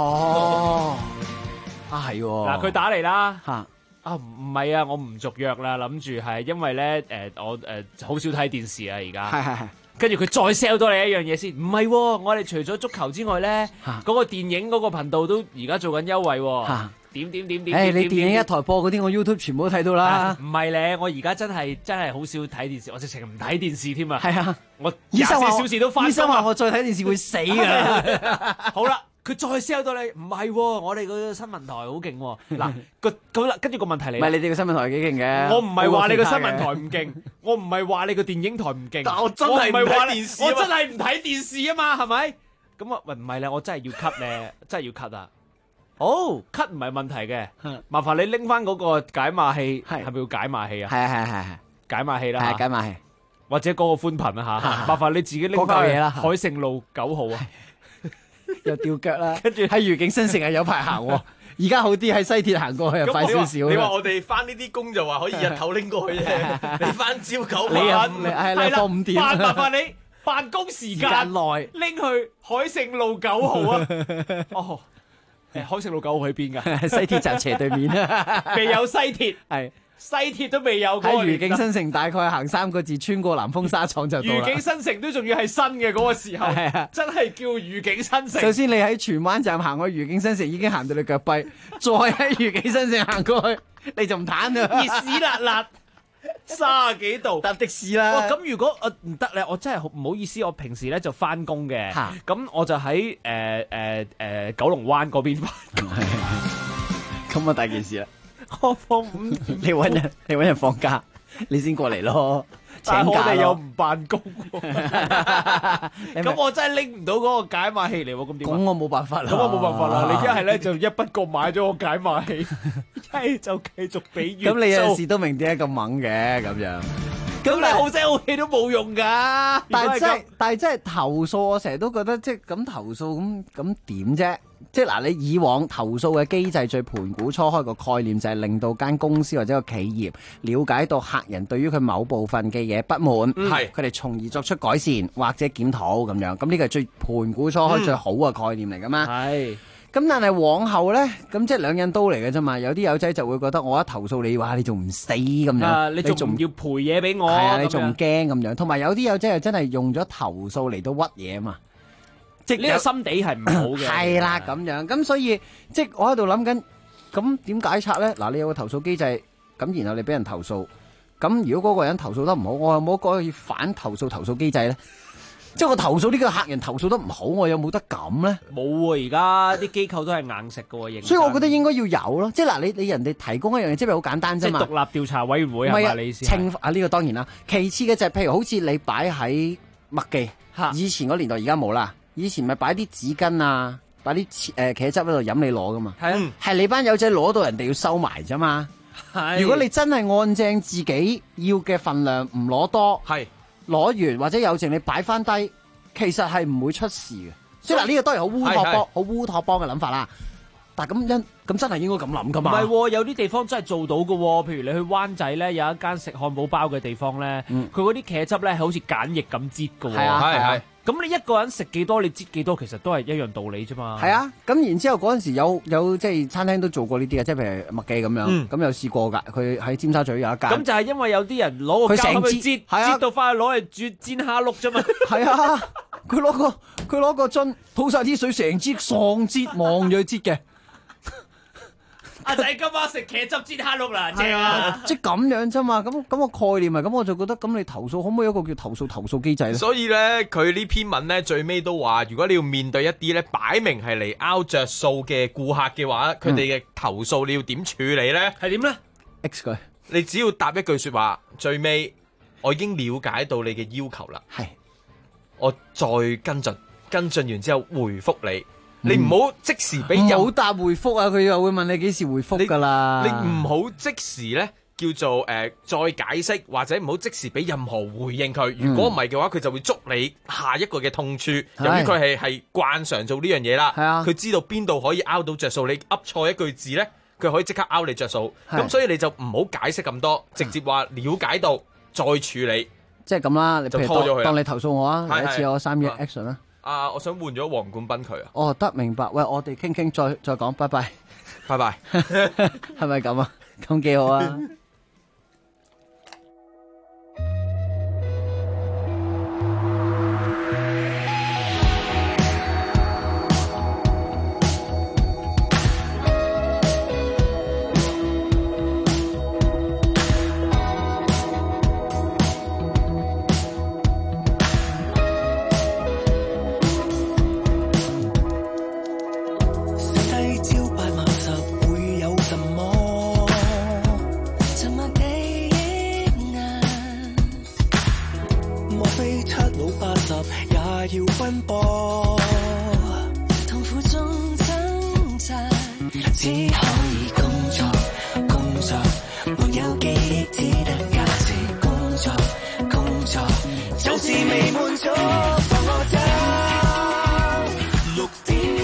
係喎， 嗱佢打嚟啦，唔係啊，我唔續約啦，諗住係因為咧我好少睇電視啊而家， 係， 跟住佢再 sell 多你一樣嘢先，唔係，我哋除咗足球之外咧，嗰個電影嗰個頻道都而家做緊優惠，點，你電影一台播嗰啲，我 YouTube 全部都睇到啦。 唔係咧，我而家真係好少睇電視，我直情唔睇電視添啊。 係啊， 我24小時都翻。 醫生話我再睇電視會死㗎。 好啦。佢再 sell 到你，唔係，我哋個新聞台好勁喎。嗱，跟住個問題嚟。 唔係你哋個新聞台幾勁嘅？ 我唔係話你個新聞台唔勁，我唔係話你個電影台唔勁。 但我真係唔睇電視， 我真係唔睇電視啊嘛，係咪？咁啊，喂，唔係咧，我真係要 cut 咧，真係要 cut 啊！好 cut 唔係問題嘅，麻煩你拎翻嗰個解碼器，係咪要解碼器啊？ 係解碼器啦， 係解碼器， 或者嗰個寬頻啊嚇，麻煩你自己拎翻海盛路9號啊。 又吊腳啦，跟住喺愉景新城係有排行喎。而家好啲，喺西鐵行過去又快少少。 你話我哋翻呢啲工就話可以日頭拎過去啫，你翻朝9晚， 你放5點。 麻煩你辦公時間內拎去海盛路9號啊！哦，海盛路9號喺邊㗎？ 西鐵站斜對面， 未有西鐵， 係西鐵都未有。 喺愉景新城大概行3個字，穿過南豐紗廠就到啦。 愉景新城都仲要係新嘅嗰個時候，真係叫愉景新城。 首先你喺荃灣站行去愉景新城已經行到你腳跛，再喺愉景新城行過去你就唔彈啦， 熱屎辣辣。30幾度搭的士啦。 咁如果唔得咧，我真係唔好意思，我平時咧就翻工嘅，咁我就喺九龍灣嗰邊翻。 咁啊大件事啦！ 我放5點， 你揾人放假，你先過嚟咯。 但係我哋又唔辦公，咁我真係拎唔到嗰個解碼器嚟喎，咁點？ 咁我冇辦法啦。 咁我冇辦法啦。你一係咧就一筆過買咗個解碼器，一係就繼續俾月租。 咁你有陣時都明點解咁猛嘅咁樣。 咁你好聲好氣都冇用㗎。 但係真係投訴，我成日都覺得即係咁投訴咁點啫？即係嗱，你以往投訴嘅機制最盤古初開個概念就係令到間公司或者個企業了解到客人對於佢某部分嘅嘢不滿，係佢哋從而作出改善或者檢討咁樣。咁呢個係最盤古初開最好嘅概念嚟㗎嘛。係。咁但係往後咧，咁即係兩刃刀嚟嘅啫嘛。有啲友仔就會覺得我一投訴你，哇！你仲唔死咁樣？ 你仲唔要賠嘢俾我？ 係啊，你仲唔驚咁樣？同埋有啲友仔又真係用咗投訴嚟到屈嘢啊嘛。 即係呢個心地係唔好嘅。 係啦，咁樣咁所以即係我喺度諗緊，咁點解拆咧？嗱，你有個投訴機制，咁然後你俾人投訴，咁如果嗰個人投訴得唔好，我有冇可以反投訴機制咧？即係我投訴呢個客人投訴得唔好，我有冇得咁咧？ 冇喎，而家啲機構都係硬食嘅喎， 所以我覺得應該要有咯。即係嗱，你人哋提供一樣嘢，即係好簡單啫嘛。 即係獨立調查委員會係嘛？你意思？ 呢個當然啦。其次嘅就係譬如好似你擺喺麥記，以前嗰年代而家冇啦。以前咪擺啲紙巾啊，擺啲茄汁喺度飲你攞噶嘛。係啊，係你班友仔攞到人哋要收埋啫嘛。如果你真係按正自己要嘅份量，唔攞多，係攞完或者有剩你擺翻低，其實係唔會出事嘅。所以嗱，呢個當然好烏托邦嘅諗法啦。但係咁真係應該咁諗噶嘛？ 唔係，有啲地方真係做到嘅喎。譬如你去灣仔咧，有一間食漢堡包嘅地方咧，佢嗰啲茄汁咧係好似鹼液咁擠嘅喎。係。咁你一個人食幾多，你擠幾多，其實都係一樣道理啫嘛。 係啊，咁然之後嗰陣時有即係餐廳都做過呢啲嘅，即係譬如麥記咁樣，咁有試過㗎。佢喺尖沙咀有一間。咁就係因為有啲人攞個膠去擠，擠到翻去攞嚟煎蝦碌啫嘛。 係啊，佢攞個樽，吐晒啲水，成支喪擠，望住佢擠嘅。 阿仔今晚食茄汁煎蝦碌啦，正啊！ 即係咁樣啫嘛，咁個概念係咁，我就覺得咁你投訴可唔可以有一個叫投訴機制咧？ 所以咧，佢呢篇文咧最尾都話，如果你要面對一啲咧擺明係嚟拗着數嘅顧客嘅話，佢哋嘅投訴你要點處理咧？ 係點咧 ？X 佢， 你只要答一句說話，最尾我已經了解到你嘅要求啦，係，我再跟進完之後回覆你。你唔好即時俾人唔好答回覆啊！佢又會問你幾時回覆噶啦。 你唔好即時咧叫做再解釋，或者唔好即時俾任何回應佢。如果唔係嘅話，佢就會捉你下一個嘅痛處。由於佢係慣常做呢樣嘢啦，佢知道邊度可以拗到着數。你噏錯一句字咧，佢可以即刻拗你着數。咁所以你就唔好解釋咁多，直接話了解到再處理。 即係咁啦，你就拖咗佢。 當你投訴我啊，第一次我3億 action 啦。 我想換咗黃冠斌佢啊。 哦，得，明白。喂，我哋傾再講，拜拜， 拜拜。 係咪咁啊？咁幾好啊！ 要奔波，痛苦中掙扎，只可以工作，沒有記憶只得價值，工作，就是未滿足，放我走，6點。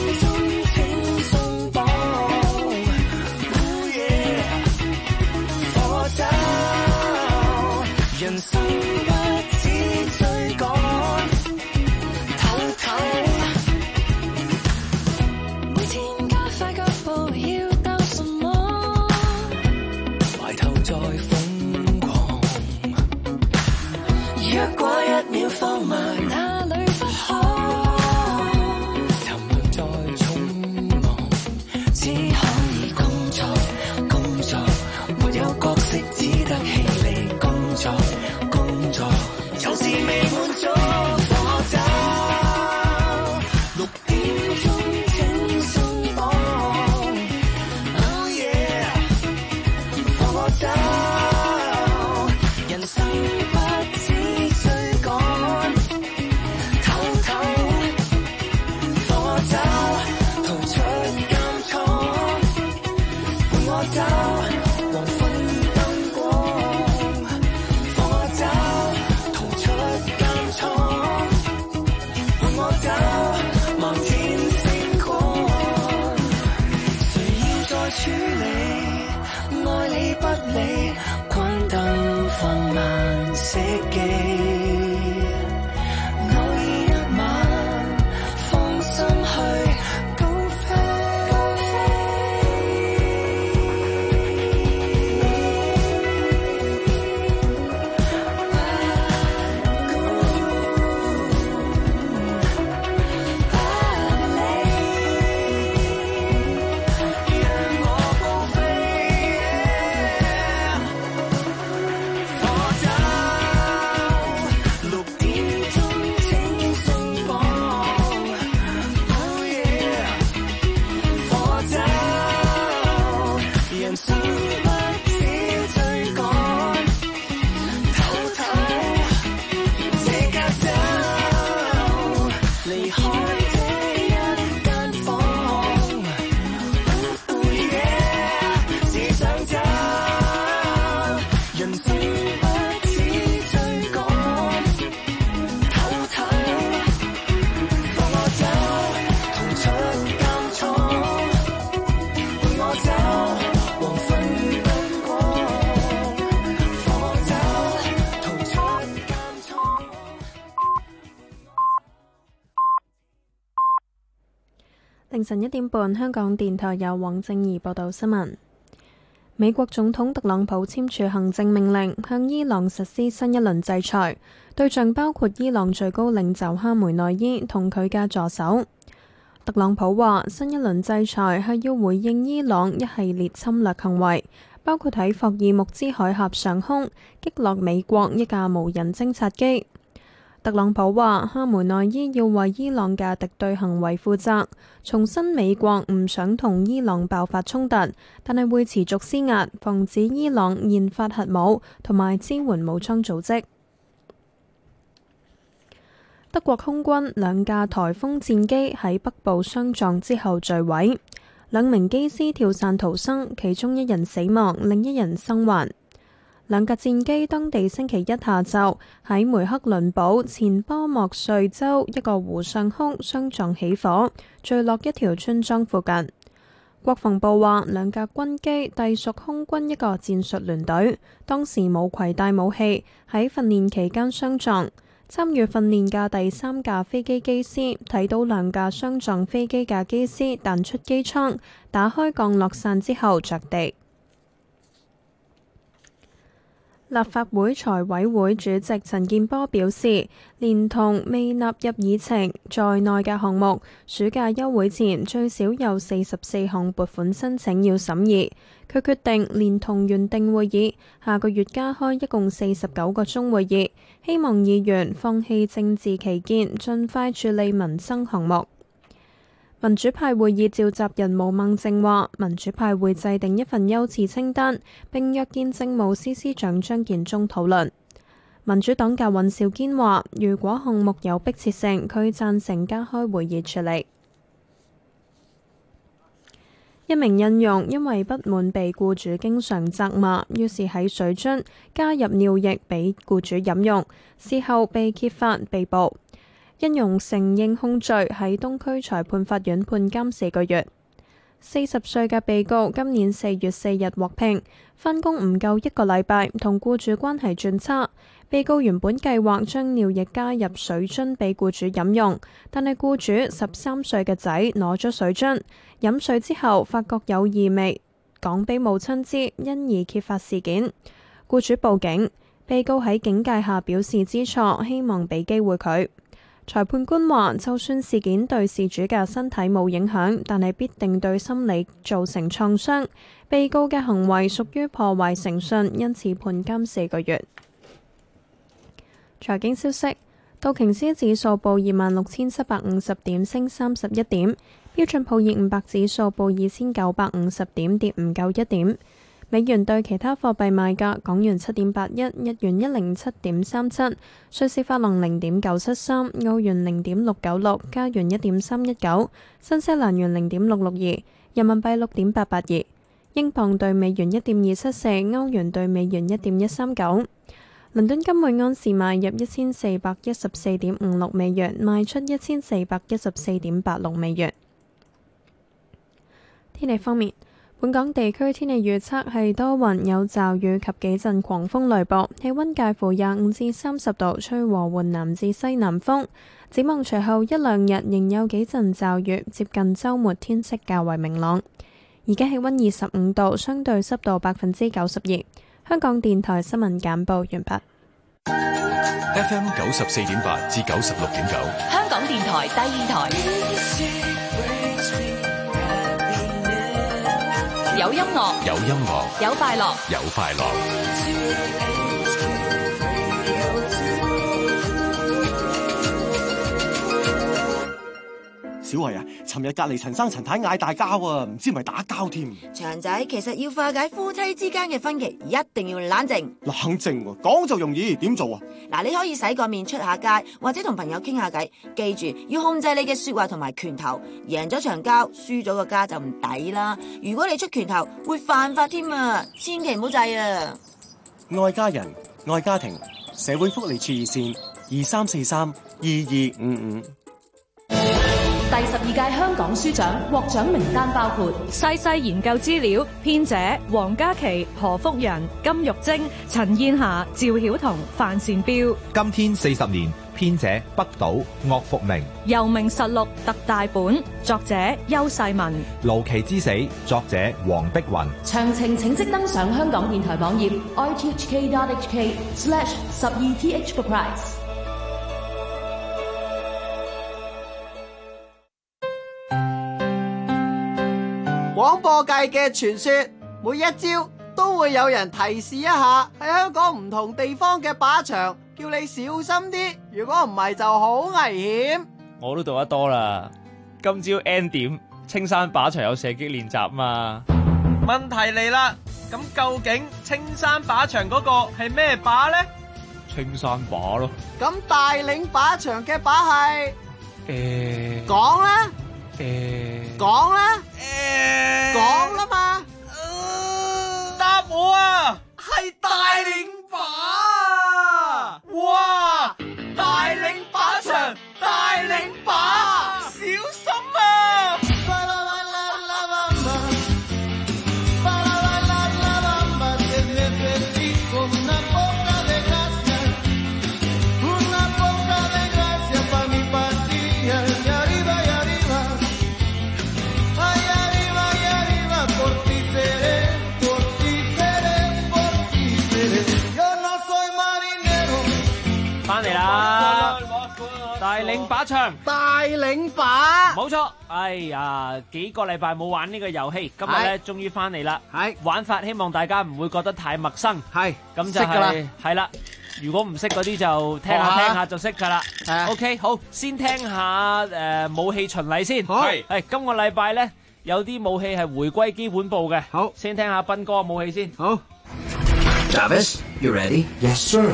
凌晨1點半，香港電台由黃正儀報道新聞。美國總統特朗普簽署行政命令，向伊朗實施新一輪制裁，對象包括伊朗最高領袖哈梅內伊同佢嘅助手。特朗普話，新一輪制裁係要回應伊朗一系列侵略行為，包括喺霍爾木茲海峽上空擊落美國一架無人偵察機。特朗普話，哈梅內伊要為伊朗嘅敵對行為負責，重申美國唔想同伊朗爆發衝突，但係會持續施壓，防止伊朗研發核武同埋支援武裝組織。德國空軍兩架颱風戰機喺北部相撞之後墜毀，兩名機師跳傘逃生，其中一人死亡，另一人生還。兩架戰機當地星期一下晝喺梅克倫堡前波莫瑞州一個湖上空相撞起火，墜落一條村莊附近。國防部話，兩架軍機隸屬空軍一個戰術聯隊，當時冇攜帶武器，喺訓練期間相撞。參與訓練嘅第三架飛機機師睇到兩架相撞飛機嘅機師彈出機艙，打開降落傘之後着地。立法會財委會主席陳健波表示，連同未納入議程在內嘅項目，暑假休會前最少有44項撥款申請要審議。佢決定連同原定會議，下個月加開一共49個鐘會議，希望議員放棄政治歧見，盡快處理民生項目。民主派會議召集人毛孟靜話，民主派會制定一份優次清單，並約見政務司司長張建宗討論。民主黨嘅尹兆堅話，如果項目有迫切性，佢贊成加開會議處理。一名印傭因為不滿被僱主經常責罵，於是喺水樽加入尿液俾僱主飲用，事後被揭發被捕。印傭承認控罪，喺東區裁判法院判監4個月。40歲嘅被告今年4月4日獲聘，返工唔夠1個禮拜，同僱主關係轉差。被告原本計劃將尿液加入水樽俾僱主飲用，但係僱主13歲嘅仔攞咗水樽，飲水之後發覺有異味，講俾母親知，因而揭發事件。僱主報警，被告喺警戒下表示知錯，希望俾機會佢。裁判官話，就算事件對事主嘅身體冇影響，但係必定對心理造成創傷。被告嘅行為屬於破壞誠信，因此判監4個月。財經消息，道瓊斯指數報26,750點，升31點；標準普爾500指數報2,950點，跌唔夠1點。美元對其他貨幣賣價：港元7.81，日元107.37，瑞士法郎0.973，歐元0.696，加元1.319，新西蘭元0.662，人民幣6.882，英鎊對美元1.274，歐元對美元1.139。倫敦金每盎司買入1414.56美元，賣出1414.86美元。天氣方面，本港地區天氣預測係多雲有驟雨及幾陣狂風雷暴，氣溫介乎25至30度，吹和緩南至西南風。展望隨後一兩日仍有幾陣驟雨，接近週末天色較為明朗。而家氣溫25度，相對濕度92%。香港電台新聞簡報完畢。 FM 94.8至96.9， 香港電台第二台。有音樂， 有音樂， 有快樂， 有快樂。 小慧啊，尋日隔離陳生陳太嗌大交啊，唔知係咪打交添。 祥仔，其實要化解夫妻之間嘅分歧，一定要冷靜。 冷靜喎，講就容易，點做啊？ 嗱，你可以洗個面出下街，或者同朋友傾下偈。記住要控制你嘅說話同埋拳頭，贏咗場交，輸咗個家就唔抵啦。如果你出拳頭，會犯法添啊，千祈唔好制啊！ 愛家人，愛家庭，社會福利處熱線23432255。 第12屆香港書獎獲獎名單包括細細研究資料，編者黃嘉琪、何福仁、金玉晶、陳燕霞、趙曉彤、范善標。 今天40年， 編者北島，岳復明。 尤明實錄特大本，作者邱世文。 盧奇之死，作者黃碧雲。 詳情請即登上香港電台網頁 rthk.hk/12th for prize。 廣播界嘅傳說，每一朝都會有人提示一下喺香港唔同地方嘅靶場，叫你小心啲，如果唔係就好危險。 我都讀得多啦。今朝 N 點，青山靶場有射擊練習嘛？ 問題嚟啦，咁究竟青山靶場嗰個係咩靶呢？ 青山靶咯。 咁大嶺靶場嘅靶係？講啦。講啦。講啦嘛。 答我啊！係大嶺靶。哇！大嶺靶場，大嶺靶，小心啊！ 翻嚟啦！大嶺靶場， 大嶺靶， 冇錯。哎呀，幾個禮拜冇玩呢個遊戲，今日咧終於翻嚟啦。係玩法，希望大家唔會覺得太陌生。係咁就係啦。如果唔識嗰啲就聽下就識噶啦。OK， 好，先聽下武器巡禮先。係今個禮拜咧有啲武器係回歸基本步嘅。好，先聽下斌哥嘅武器先。好 ，Travis, you ready? Yes, sir.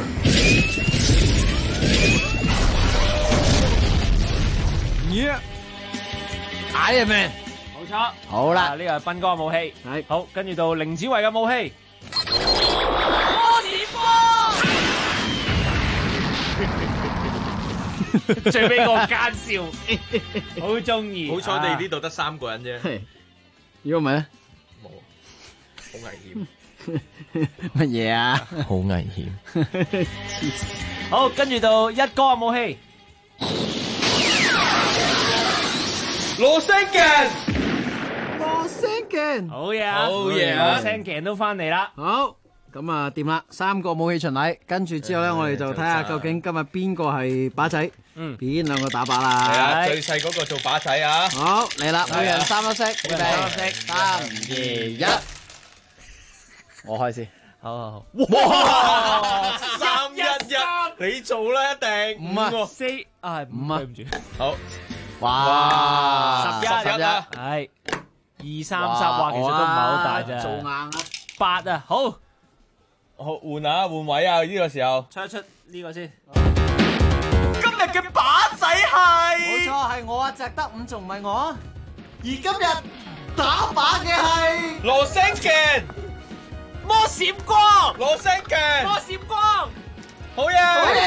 Iron Man，冇錯。好啦，呢個係斌哥嘅武器。係好，跟住到凌子維嘅武器。波點波，最尾個奸笑，好中意。 好彩你呢度得3個人啫。 如果唔係咧， 冇，好危險。 乜嘢啊？ 好危險。 好，跟住到一哥嘅武器。 羅聲鏡， 好嘢，羅聲鏡都翻嚟啦。 好，咁啊掂啦，3個武器巡禮，跟住之後咧，我哋就睇下究竟今日邊個係靶仔，邊兩個打靶啦。 係啊，最細嗰個做靶仔啊。 好，嚟啦，每人3粒色，預備，3、2、1，我開始。好。 哇！3-1-1，你做啦一定。 5啊 ，4啊，5啊，對唔住。 好。 哇 ！11啊，係2、3、3，哇，其實都唔係好大啫。 做硬啊 ！8啊，好， 換啊，換位啊，呢個時候出呢個先。 今日嘅靶仔係， 冇錯，係我啊，隻得5仲唔係我？ 而今日打靶嘅係羅聲鏡、 魔閃光、 羅聲鏡、 魔閃光， 好嘢！ 好嘢！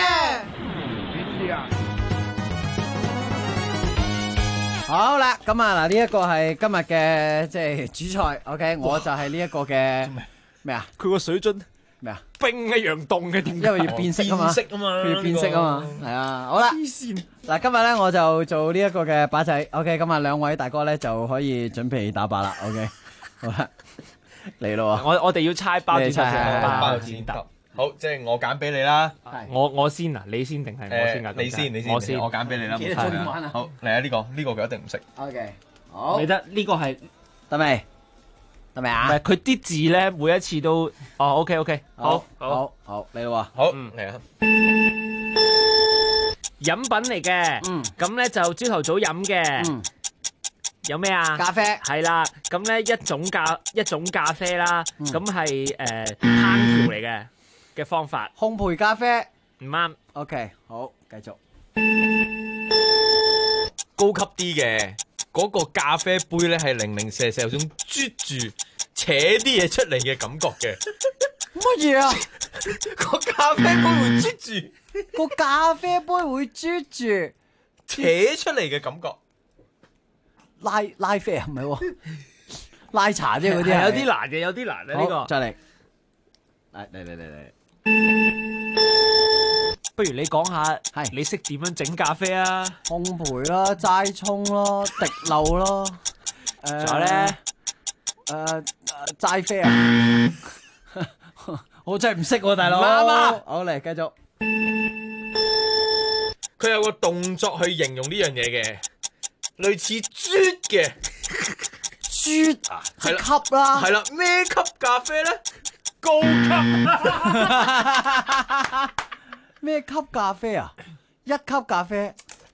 好啦，咁啊嗱，呢一個係今日嘅即係主菜 ，OK， 我就係呢一個嘅咩啊？ 佢個水樽咩啊？ 冰一樣凍嘅，點解？ 因為要變色啊嘛，佢要變色啊嘛，係啊，好啦，嗱，今日咧我就做呢一個嘅靶仔 ，OK， 咁啊兩位大哥咧就可以準備打靶啦 ，OK， 好啦，嚟咯， 我哋要猜包剪揼， 包剪揼。好，即係我揀俾你啦。 我先啊，你先定係我先啊？ 你先，我先，我揀俾你啦。 幾多點玩啊？ 好，嚟啊！呢個佢一定唔識。 OK， 好。 你得呢個係得未？得未啊？ 唔係佢啲字咧，每一次都OK，好， 嚟咯。 好，嚟啊！ 飲品嚟嘅，咁咧就朝頭早飲嘅。有咩啊？ 咖啡係啦，咁咧一種咖啡啦，咁係烹調嚟嘅方法。 烘焙咖啡唔啱。 OK， 好，繼續。 高級啲嘅嗰個咖啡杯咧，係零零舍舍有種啜住扯啲嘢出嚟嘅感覺嘅。 乜嘢啊？ 個咖啡杯會啜住， 個咖啡杯會啜住扯出嚟嘅感覺。 拉啡啊，唔係喎，拉茶啫嗰啲係有啲難嘅，有啲難啊呢個。 再嚟，嚟， 不如你講下，你識點樣整咖啡啊？ 烘焙啦，齋沖咯，滴漏咯， 仲有咧？ 齋啡啊！我真係唔識喎，大佬。 啱啊！ 好嚟，繼續。 佢有個動作去形容呢樣嘢嘅，類似啜嘅。 啜啊， 係啦， 吸啦， 係啦，咩級咖啡咧？高級。 咩級咖啡啊？一級咖啡。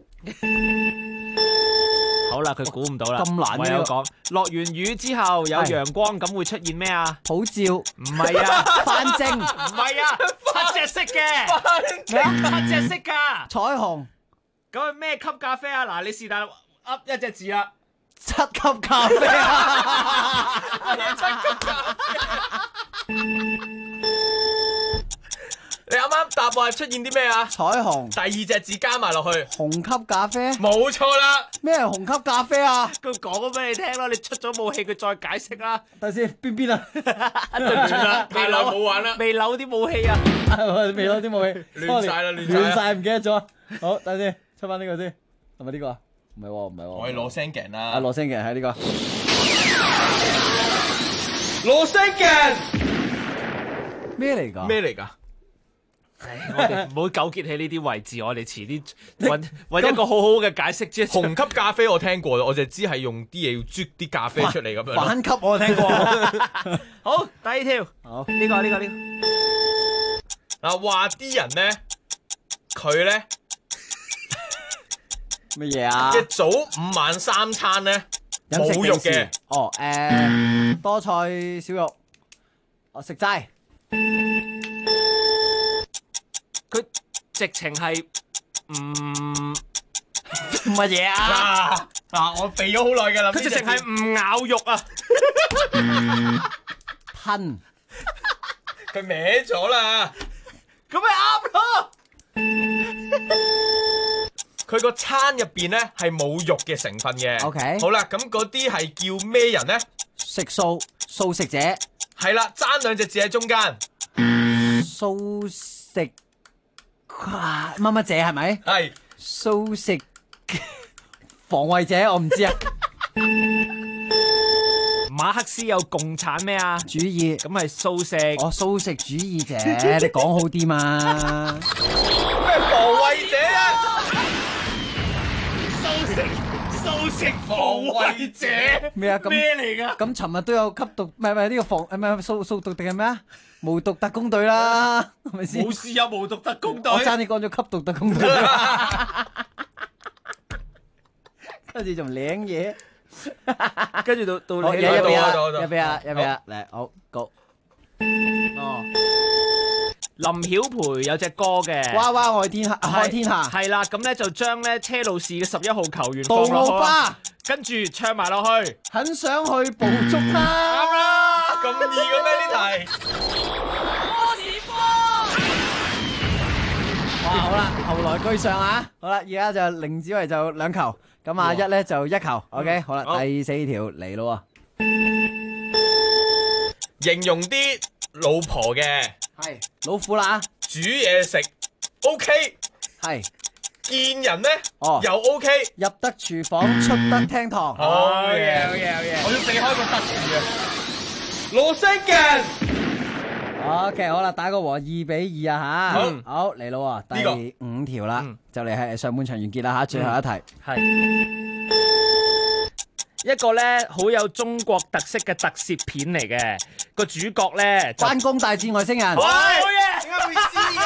好啦，佢估唔到啦。 咁難嘅唯有講，落完雨之後有陽光，咁會出現咩啊？ 普照。 唔係啊， 翻蒸。 唔係啊，黑隻色嘅。 咩啊？ 黑隻色噶。 彩虹。 咁係咩級咖啡啊？嗱，你是但噏一隻字啦。 七級咖啡啊！ 你啱啱答案係出現啲咩啊？ 彩虹。 第二隻字加埋落去。 紅級咖啡。 冇錯啦。 咩係紅級咖啡啊？ 佢講咗俾你聽啦，你出咗武器，佢再解釋啦。 等先，邊啊？ 對唔住啦， 太耐冇玩啦， 未扭啲武器啊， 未扭啲武器， 亂晒啦， 亂晒，唔記得咗。好，等先，出翻呢個先，係咪呢個啊？唔係喎，唔係喎。 我係攞聲鏡啦。 啊，攞聲鏡係呢個。 攞聲鏡咩嚟㗎？ 咩嚟㗎？ 我哋唔好糾結喺呢啲位置，我哋遲啲揾一個好好嘅解釋啫。 紅級咖啡我聽過，我就知係用啲嘢要啜啲咖啡出嚟咁樣。 反級我聽過。 好，第二條。 好， 呢個。 嗱，話啲人咧，佢咧乜嘢啊？ 嘅早午晚三餐咧冇肉嘅。 哦，多菜少肉。哦，食齋。 佢直情係乜嘢啊？ 嗱，我避咗好耐㗎啦。 佢直情係唔咬肉啊！ 吞。 佢歪咗啦。 咁咪啱咯。 佢個餐入邊咧係冇肉嘅成分嘅。 OK。 好啦，咁嗰啲係叫咩人咧？ 食素食者。 係啦，爭兩隻字喺中間。 素食。乜乜者係咪？ 係素食防衛者，我唔知啊。 馬克思有共產咩啊？ 主義， 咁係素食。 哦，素食主義者，你講好啲嘛？ 咩防衛者啊？素食防衛者咩啊？ 咩嚟㗎？ 咁尋日都有吸毒，唔係呢個防，唔係掃毒定係咩啊？無毒特工隊啦，係咪先？ 冇事有無毒特工隊。 我爭你講咗吸毒特工隊，跟住仲領嘢， 跟住到你一俾啊，嚟好 go。 哦，林曉培有隻歌嘅， 娃娃愛天下，愛天下係啦，咁咧就將咧車路士嘅11號球員杜魯巴， 跟住唱埋落去， 很想去捕捉啦， 啱啦，咁易嘅咩呢題？ 哇，好啦，後來居上啊！好啦，而家就凌子維就2球，咁阿一咧就1球。OK，好啦，第4條嚟咯喎。 形容啲老婆嘅係老虎啦， 煮嘢食 OK， 係見人咧又 OK， 入得廚房出得廳堂。 好嘢，我要避開個得字嘅。攞聲鏡。 OK，好啦，打個和2-2啊吓，好嚟咯，第5條啦，就嚟係上半場完結啦吓，最後一題係一個咧好有中國特色嘅特攝片嚟嘅，個主角咧關公大戰外星人。 好嘢， 點解會知嘅？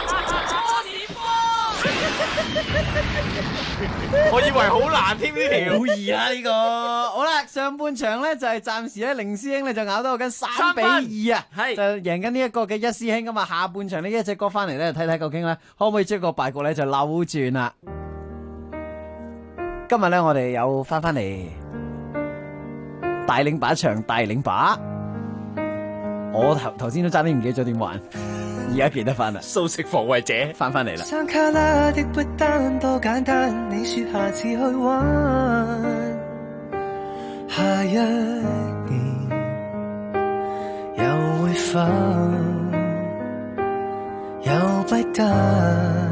我以為好難添呢條， 好易啊呢個。好啦，上半場咧就係暫時咧凌師兄咧就咬到緊3-2啊， 係就贏緊呢一個嘅一師兄咁啊。下半場呢一隻歌翻嚟咧睇睇究竟咧可唔可以將個敗局咧就扭轉啦。今日咧我哋有翻嚟大領把場大領把，我頭先都差啲唔記得咗點玩。而家記得翻啦， 素食防衛者翻嚟啦。 山卡拉的不單多簡單，你說下次去玩，下一年又會否有又不得。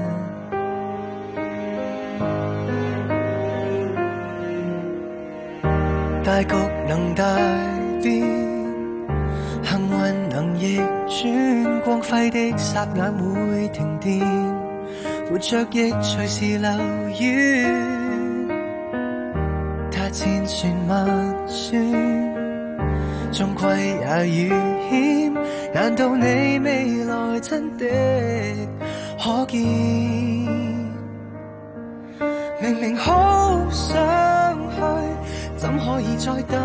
大局能大變，幸運能逆轉，光輝的霎眼會停電，活着亦隨時流遠。他千算萬算，終歸也遇險。難道你未來真的可見？明明好想去，怎可以再等？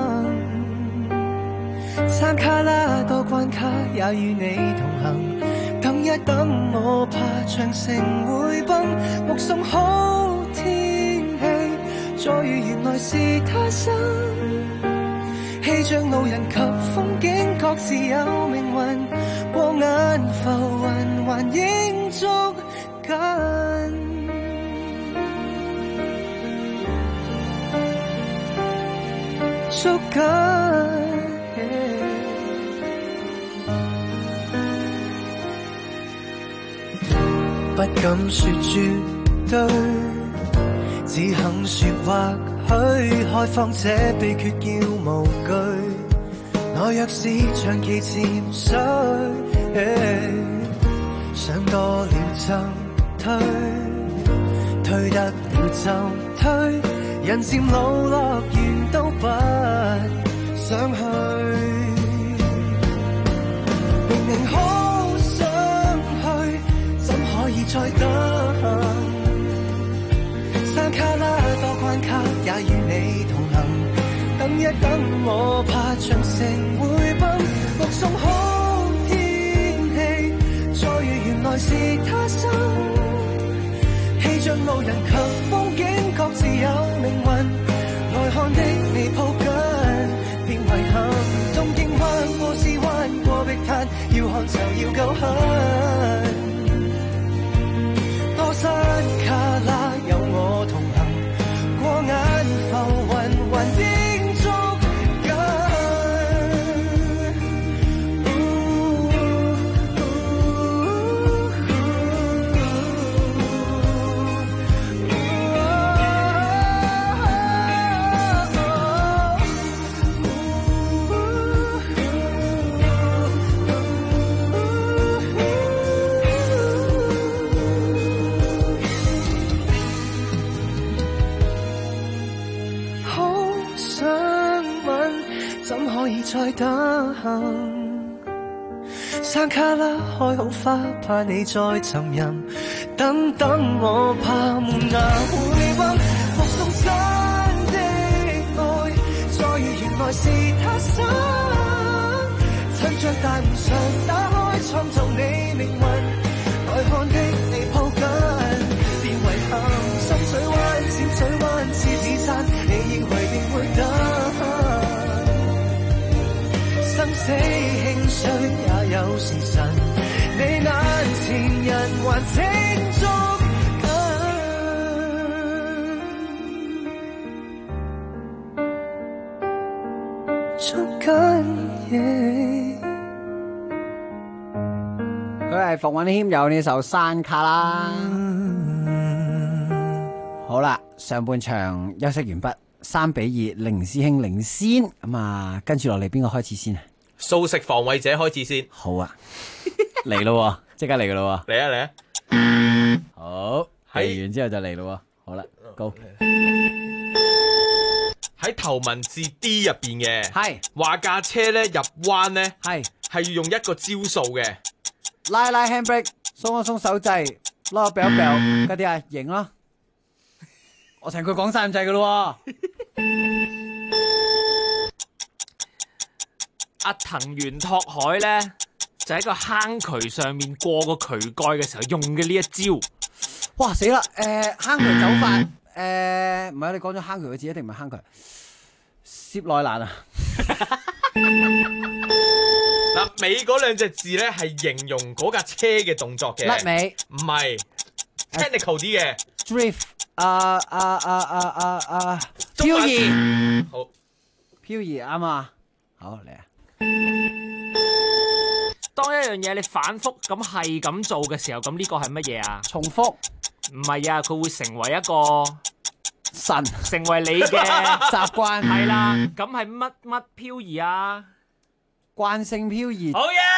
山卡拉多關卡，也與你同行。等一等，我怕長城會崩。目送好天氣，再遇原來是他生。氣象路人及風景各自有命運，過眼浮雲還應捉緊。捉緊，不敢說絕對，只肯說或許開放這秘訣叫無懼。我若是長期潛水，想多了就推，推得了就推。人漸老，樂園都不想去。明明好想去，怎可以再等？山卡拉多關卡，也與你同行。等一等，我怕長城會崩。目送好天氣，再遇原來是他生。氣象路人及風景各自有命運，來看的你抱緊，變遺憾。東京灣波斯灣過碧灘，要看就要夠狠。多山卡拉有我同行，過眼浮雲還應捉緊。再等，山卡拉開好花，怕你再沉吟。等等，我怕門牙會崩。目送真的愛，再遇原來是他生。趁着大門常打開，創造你命運。來看的你抱緊，變遺憾。深水灣、淺水灣、獅子山，你認為定會等？生死輕傷也有時辰，你眼前人還請捉緊，捉緊嘢。 佢係馮允謙有呢首《山卡拉》。好啦，上半場休息完畢，3-2，凌師兄領先。咁啊，跟住落嚟邊個開始先啊？ 素食防衛者開始先。 好啊，嚟咯，即刻嚟噶咯。 嚟啊嚟啊！ 好，嚟完之後就嚟咯。好啦，Go。 喺頭文字 D 入邊嘅， 係話架車咧入彎咧，係要用一個招數嘅， 拉 handbrake， 鬆一鬆手掣，攞個表表，嗰啲啊，型咯。我成句講晒咁滯噶咯。 阿藤原拓海咧，就喺個坑渠上面過個渠蓋嘅時候用嘅呢一招。 哇死啦！坑渠走法，唔係你講咗坑渠嘅字，一定唔係坑渠。涉內欄啊！ 嗱，尾嗰兩隻字咧係形容嗰架車嘅動作嘅。 甩尾唔係 technical 啲嘅 drift。漂移。 好， 漂移啱啊！好嚟啊！ 當一樣嘢你反覆咁係咁做嘅時候，咁呢個係乜嘢啊？ 重複。 唔係啊，佢會成為一個神， 成為你嘅習慣。 係啦，咁係乜乜漂移啊？ 慣性漂移。 好嘢！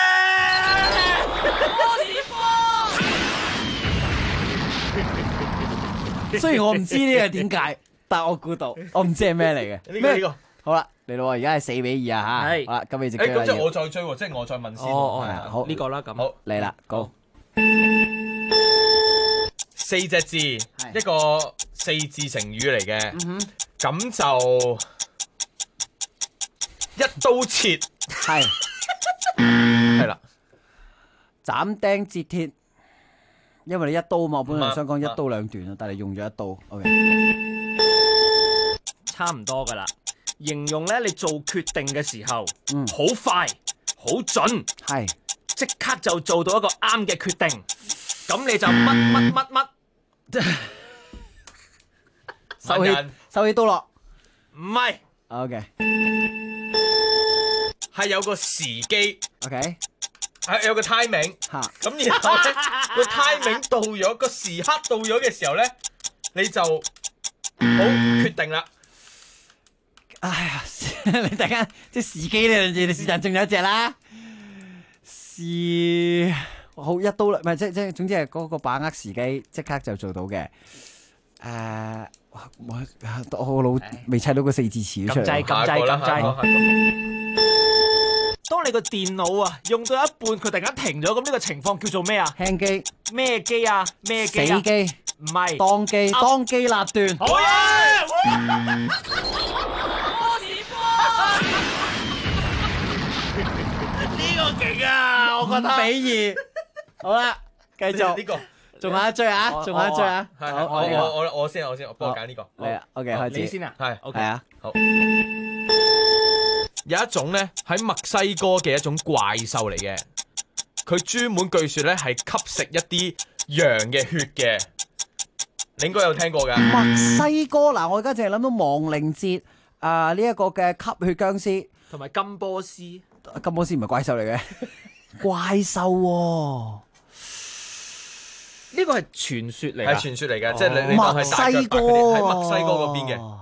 雖然我唔知呢個點解，但我估到，我唔知係咩嚟嘅。 呢個好啦，嚟到而家係4-2啊吓。 係。 好啦，咁你直機啦。 咁即係我再追喎，即係我再問先。 好呢個啦，咁好嚟啦，Go。 4隻字，一個4字成語嚟嘅，咁就一刀切，係啦， 斬釘截鐵，因為你一刀嘛，我本來想講一刀兩斷啊，但係你用咗一刀，OK， 差唔多噶啦。形容咧，你做決定嘅時候，好快，好準， 係， 即刻就做到一個啱嘅決定，咁你就乜。 收起刀落， 唔係 ，OK， 係有個時機 ，OK， 係有個 timing， 嚇， 咁然後咧個 timing 到咗，個時刻到咗嘅時候咧，你就好決定啦。 哎呀，你突然間即係時機呢樣嘢，你是但仲有一隻啦，好一刀啦，唔係即總之係嗰個把握時機，即刻就做到嘅。我腦未砌到個4字詞出嚟。 撳掣。當你個電腦啊用到一半，佢突然間停咗，咁呢個情況叫做咩啊？ 輕機。 咩機啊？咩機啊？ 死機。 唔係。 當機立斷。 好嘢！呢個勁啊！我覺得。 5-2。好啦，繼續呢個， 仲有一追啊，仲有一追啊。 係我先，我幫我揀呢個。 嚟啊 ，OK，開始。 你先啊。 係 ，OK 啊。 好。有一種咧喺墨西哥嘅一種怪獸嚟嘅，佢專門據說咧係吸食一啲羊嘅血嘅，你應該有聽過㗎。 墨西哥嗱，我而家淨係諗到亡靈節呢一個嘅吸血僵屍， 同埋金波斯。 金波斯唔係怪獸嚟嘅，怪獸喎。 呢個係傳說嚟， 係傳說嚟嘅，即係你當係大腳白喺墨西哥嗰邊嘅。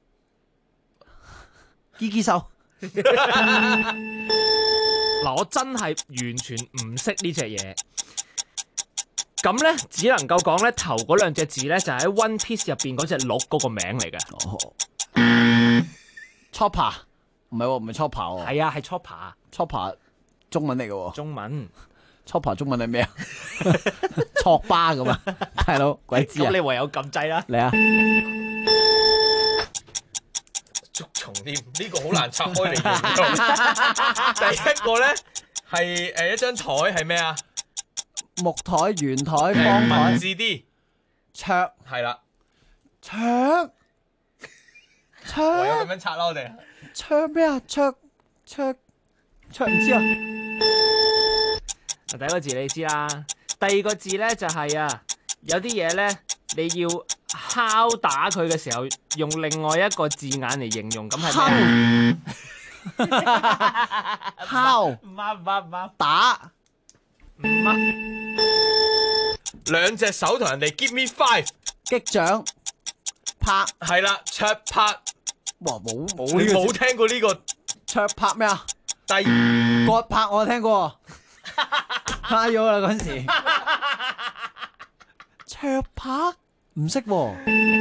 基基獸。 嗱，我真係完全唔識呢隻嘢，咁咧只能夠講咧頭嗰兩隻字咧就喺 One Piece 入邊嗰隻鹿嗰個名嚟嘅。 Chopper 唔係喎，唔係 Chopper 喎。 係啊，係 Chopper。 中文嚟嘅喎。 中文。 Chopper 中文係咩啊？挫巴咁啊，大佬鬼知啊！ 咁你唯有撳掣啦。 嚟啊！ 捉蟲添，呢個好難拆開嚟形容。第一個咧係一張台係咩啊？ 木台、圓台、方台。 文字啲。 桌。 係啦。 桌。 唯有咁樣拆啦，我哋。 桌咩啊？桌唔知啊。 第一個字你知啦，第二個字咧就係有啲嘢咧你要敲打佢嘅時候，用另外一個字眼嚟形容，咁係咩？ 敲。 唔啱。 打。 唔啱。 兩隻手同人哋 give me 5， 擊掌。拍。 係啦，桌拍。 哇，冇你冇聽過呢個桌拍咩啊？ 割拍我聽過。差咗啦嗰陣時，桌拍唔識喎，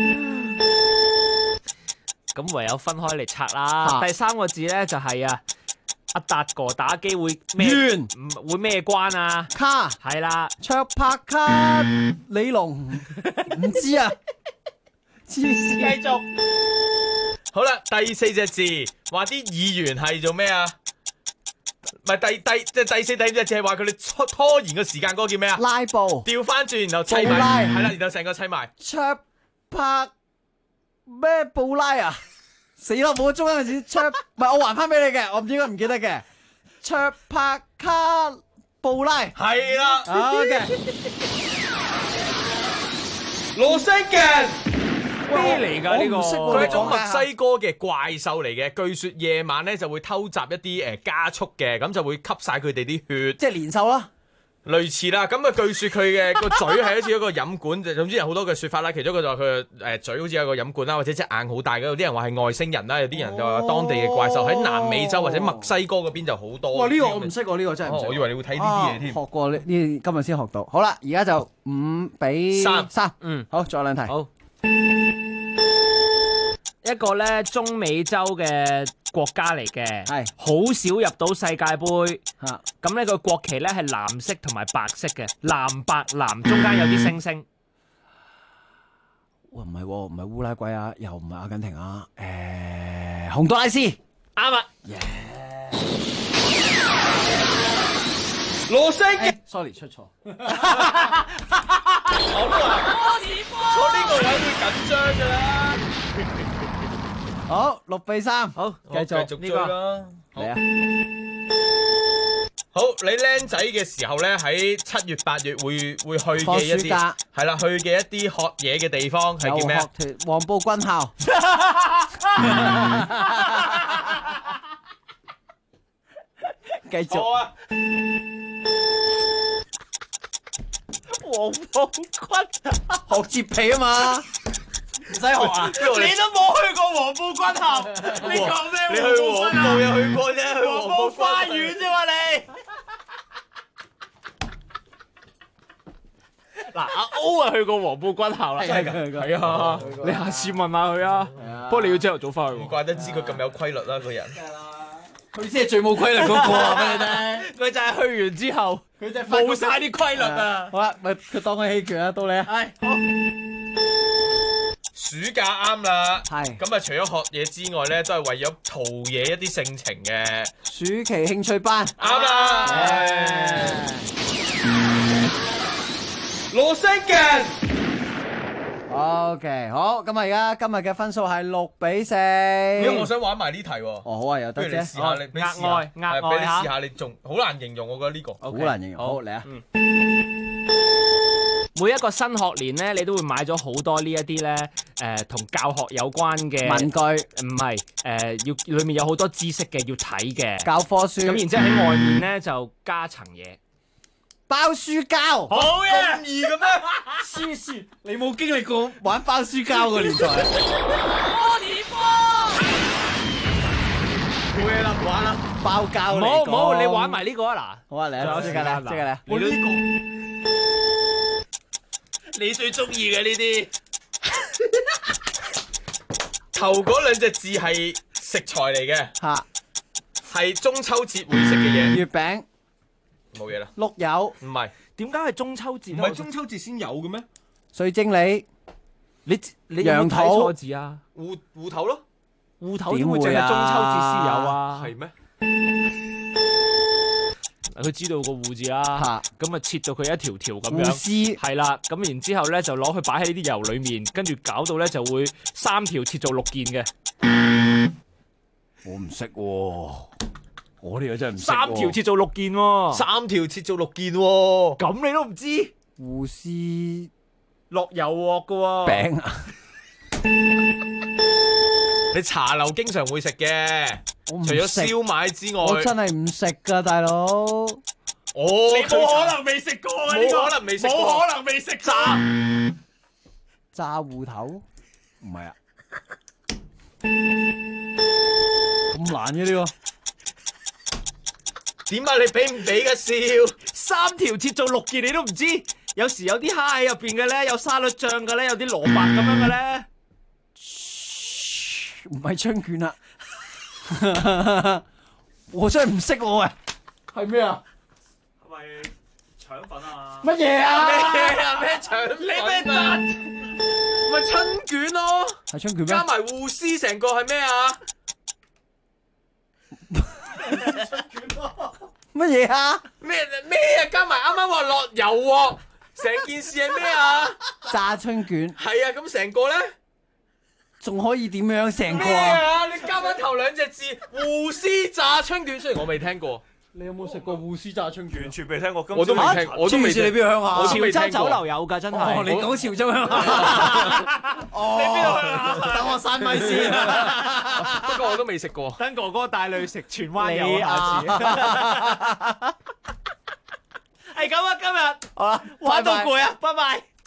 咁唯有分開嚟拆啦。第三個字咧就係阿達哥打機會咩？會咩關啊？ 卡係啦， 桌拍卡李龍唔知啊，黐線。 繼續。 好啦，第4隻字話啲議員係做咩啊？唔係第4、第5隻字係話佢哋拖延個時間嗰個叫咩啊？ 拉布。 調翻轉然後砌埋，係啦，然後成個砌埋。 桌拍咩布拉啊？死啦！冇中間字桌，唔係我還翻俾你嘅，我唔應該唔記得嘅。桌拍卡布拉。 係啦。 OK。 羅星嘅。 咩嚟㗎呢個？ 佢係一種墨西哥嘅怪獸嚟嘅，據說夜晚咧就會偷襲一啲家畜嘅，咁就會吸晒佢哋啲血， 即係年獸啦。 類似啦，咁啊據說佢嘅個嘴係好似一個飲管，總之有好多嘅説法啦。其中一個就係佢嘅嘴好似有個飲管啦，或者隻眼好大嘅。有啲人話係外星人啦，有啲人就話當地嘅怪獸喺南美洲或者墨西哥嗰邊就好多。 哇！呢個我唔識喎，呢個真係唔識。 我以為你會睇呢啲嘢添。 學過呢今日先學到。好啦，而家就5-3。好，再兩題。 好。一個咧中美洲嘅國家嚟嘅，係好少入到世界盃。咁呢個國旗咧係藍色同埋白色嘅，藍白藍中間有啲星星。 哇，唔係喎，唔係烏拉圭啊，又唔係阿根廷啊，洪都拉斯啱啊。 羅星 ，sorry 出錯。 我都話坐呢個位會緊張㗎啦。 好，6-3，好，繼續追啦。 嚟啊！ 好，你僆仔嘅時候咧，喺7月8月會去嘅一啲係啦，去嘅一啲學嘢嘅地方係叫咩？ 黃埔軍校。繼續啊！黃埔軍學摺皮啊嘛。唔使學啊！ 你都冇去過黃埔軍校，你講咩？ 你去黃埔又去過啫，去黃埔花園啫嘛你。 嗱，阿 O 啊去過黃埔軍校啦，係啊，你下次問下佢啊。不過你要朝頭早翻去。 唔怪得知佢咁有規律啦，個人。 佢先係最冇規律嗰個啊！俾你聽， 佢就係去完之後， 佢就冇晒啲規律啊！ 好啦，咪佢當佢棄權啦，到你啊！係好。 暑假啱啦， 係咁啊！除咗學嘢之外咧，都係為咗陶冶一啲性情嘅。 暑期興趣班啱啦。羅星嘅。 OK， 好，咁啊，而家今日嘅分數係6-4。 因為我想玩埋呢題喎。 哦，好啊，有得啫。 不如你試下，你額外俾你試下，你仲好難形容，我覺得呢個好難形容。好嚟啊！ 每一個新學年咧，你都會買咗好多呢一啲咧，同教學有關嘅文具， 唔係要裏面有好多知識嘅，要睇嘅教科書。 咁然之後喺外面咧就加層嘢， 包書膠。 好嘢，咁易嘅咩？ 黐線，你冇經歷過玩包書膠嘅年代。 冇嘢啦，唔玩啦， 包膠。 唔好，你玩埋呢個啊嗱。 好啊，嚟啊，即刻嚟，即刻嚟。 我呢個。你最中意嘅呢啲，頭嗰兩隻字係食材嚟嘅， 嚇， 係中秋節會食嘅嘢。 月餅， 冇嘢啦。 碌柚， 唔係， 點解係中秋節？ 唔係中秋節先有嘅咩？ 水晶梨， 你有冇睇錯字啊？ 芋頭咯， 芋頭點會淨係中秋節先有啊？ 係咩？ 佢知道個芋字啦，咁啊切到佢一條條咁樣， 絲係啦，咁然之後咧就攞去擺喺啲油裏面，跟住搞到咧就會3條切做6件嘅。 我唔識喎，我呢個真係唔識。 3條切做6件喎 ，3條切做6件喎， 咁你都唔知？ 芋絲落油鑊噶喎。 餅啊！ 你茶樓經常會食嘅，除咗燒賣之外， 我真係唔食噶，大佬。 哦， 你冇可能未食過啊！呢個冇可能未食過， 冇可能未食炸芋頭，唔係啊，咁難嘅呢個？ 點解你俾唔俾嘅笑 ？3條切做6件你都唔知？有時有啲蝦喺入邊嘅咧，有沙律醬嘅咧，有啲蘿蔔咁樣嘅咧。 唔係春卷啊！我真係唔識喎喂，係咩啊？ 係咪腸粉啊？ 乜嘢啊？ 咩腸粉？ 你咩蛋？ 咪春卷咯， 係春卷咩？ 加埋芋絲，成個係咩啊？ 乜嘢啊？ 咩啊？加埋啱啱話落油喎，成件事係咩啊？ 炸春卷。 係啊，咁成個咧？ 仲可以點樣成個咩啊？你加翻頭2隻字，芋絲炸春卷，雖然我未聽過。 你有冇食過芋絲炸春卷？ 完全未聽過， 我都未聽，我都未聽。 你邊個鄉下？ 潮州酒樓有㗎，真係。 哦，你講潮州鄉下。 你邊度去啊？ 等我閂咪先。 不過我都未食過。 等哥哥帶你去食荃灣油你下次。係咁啊，今日好啦， 玩到攰啊，拜拜。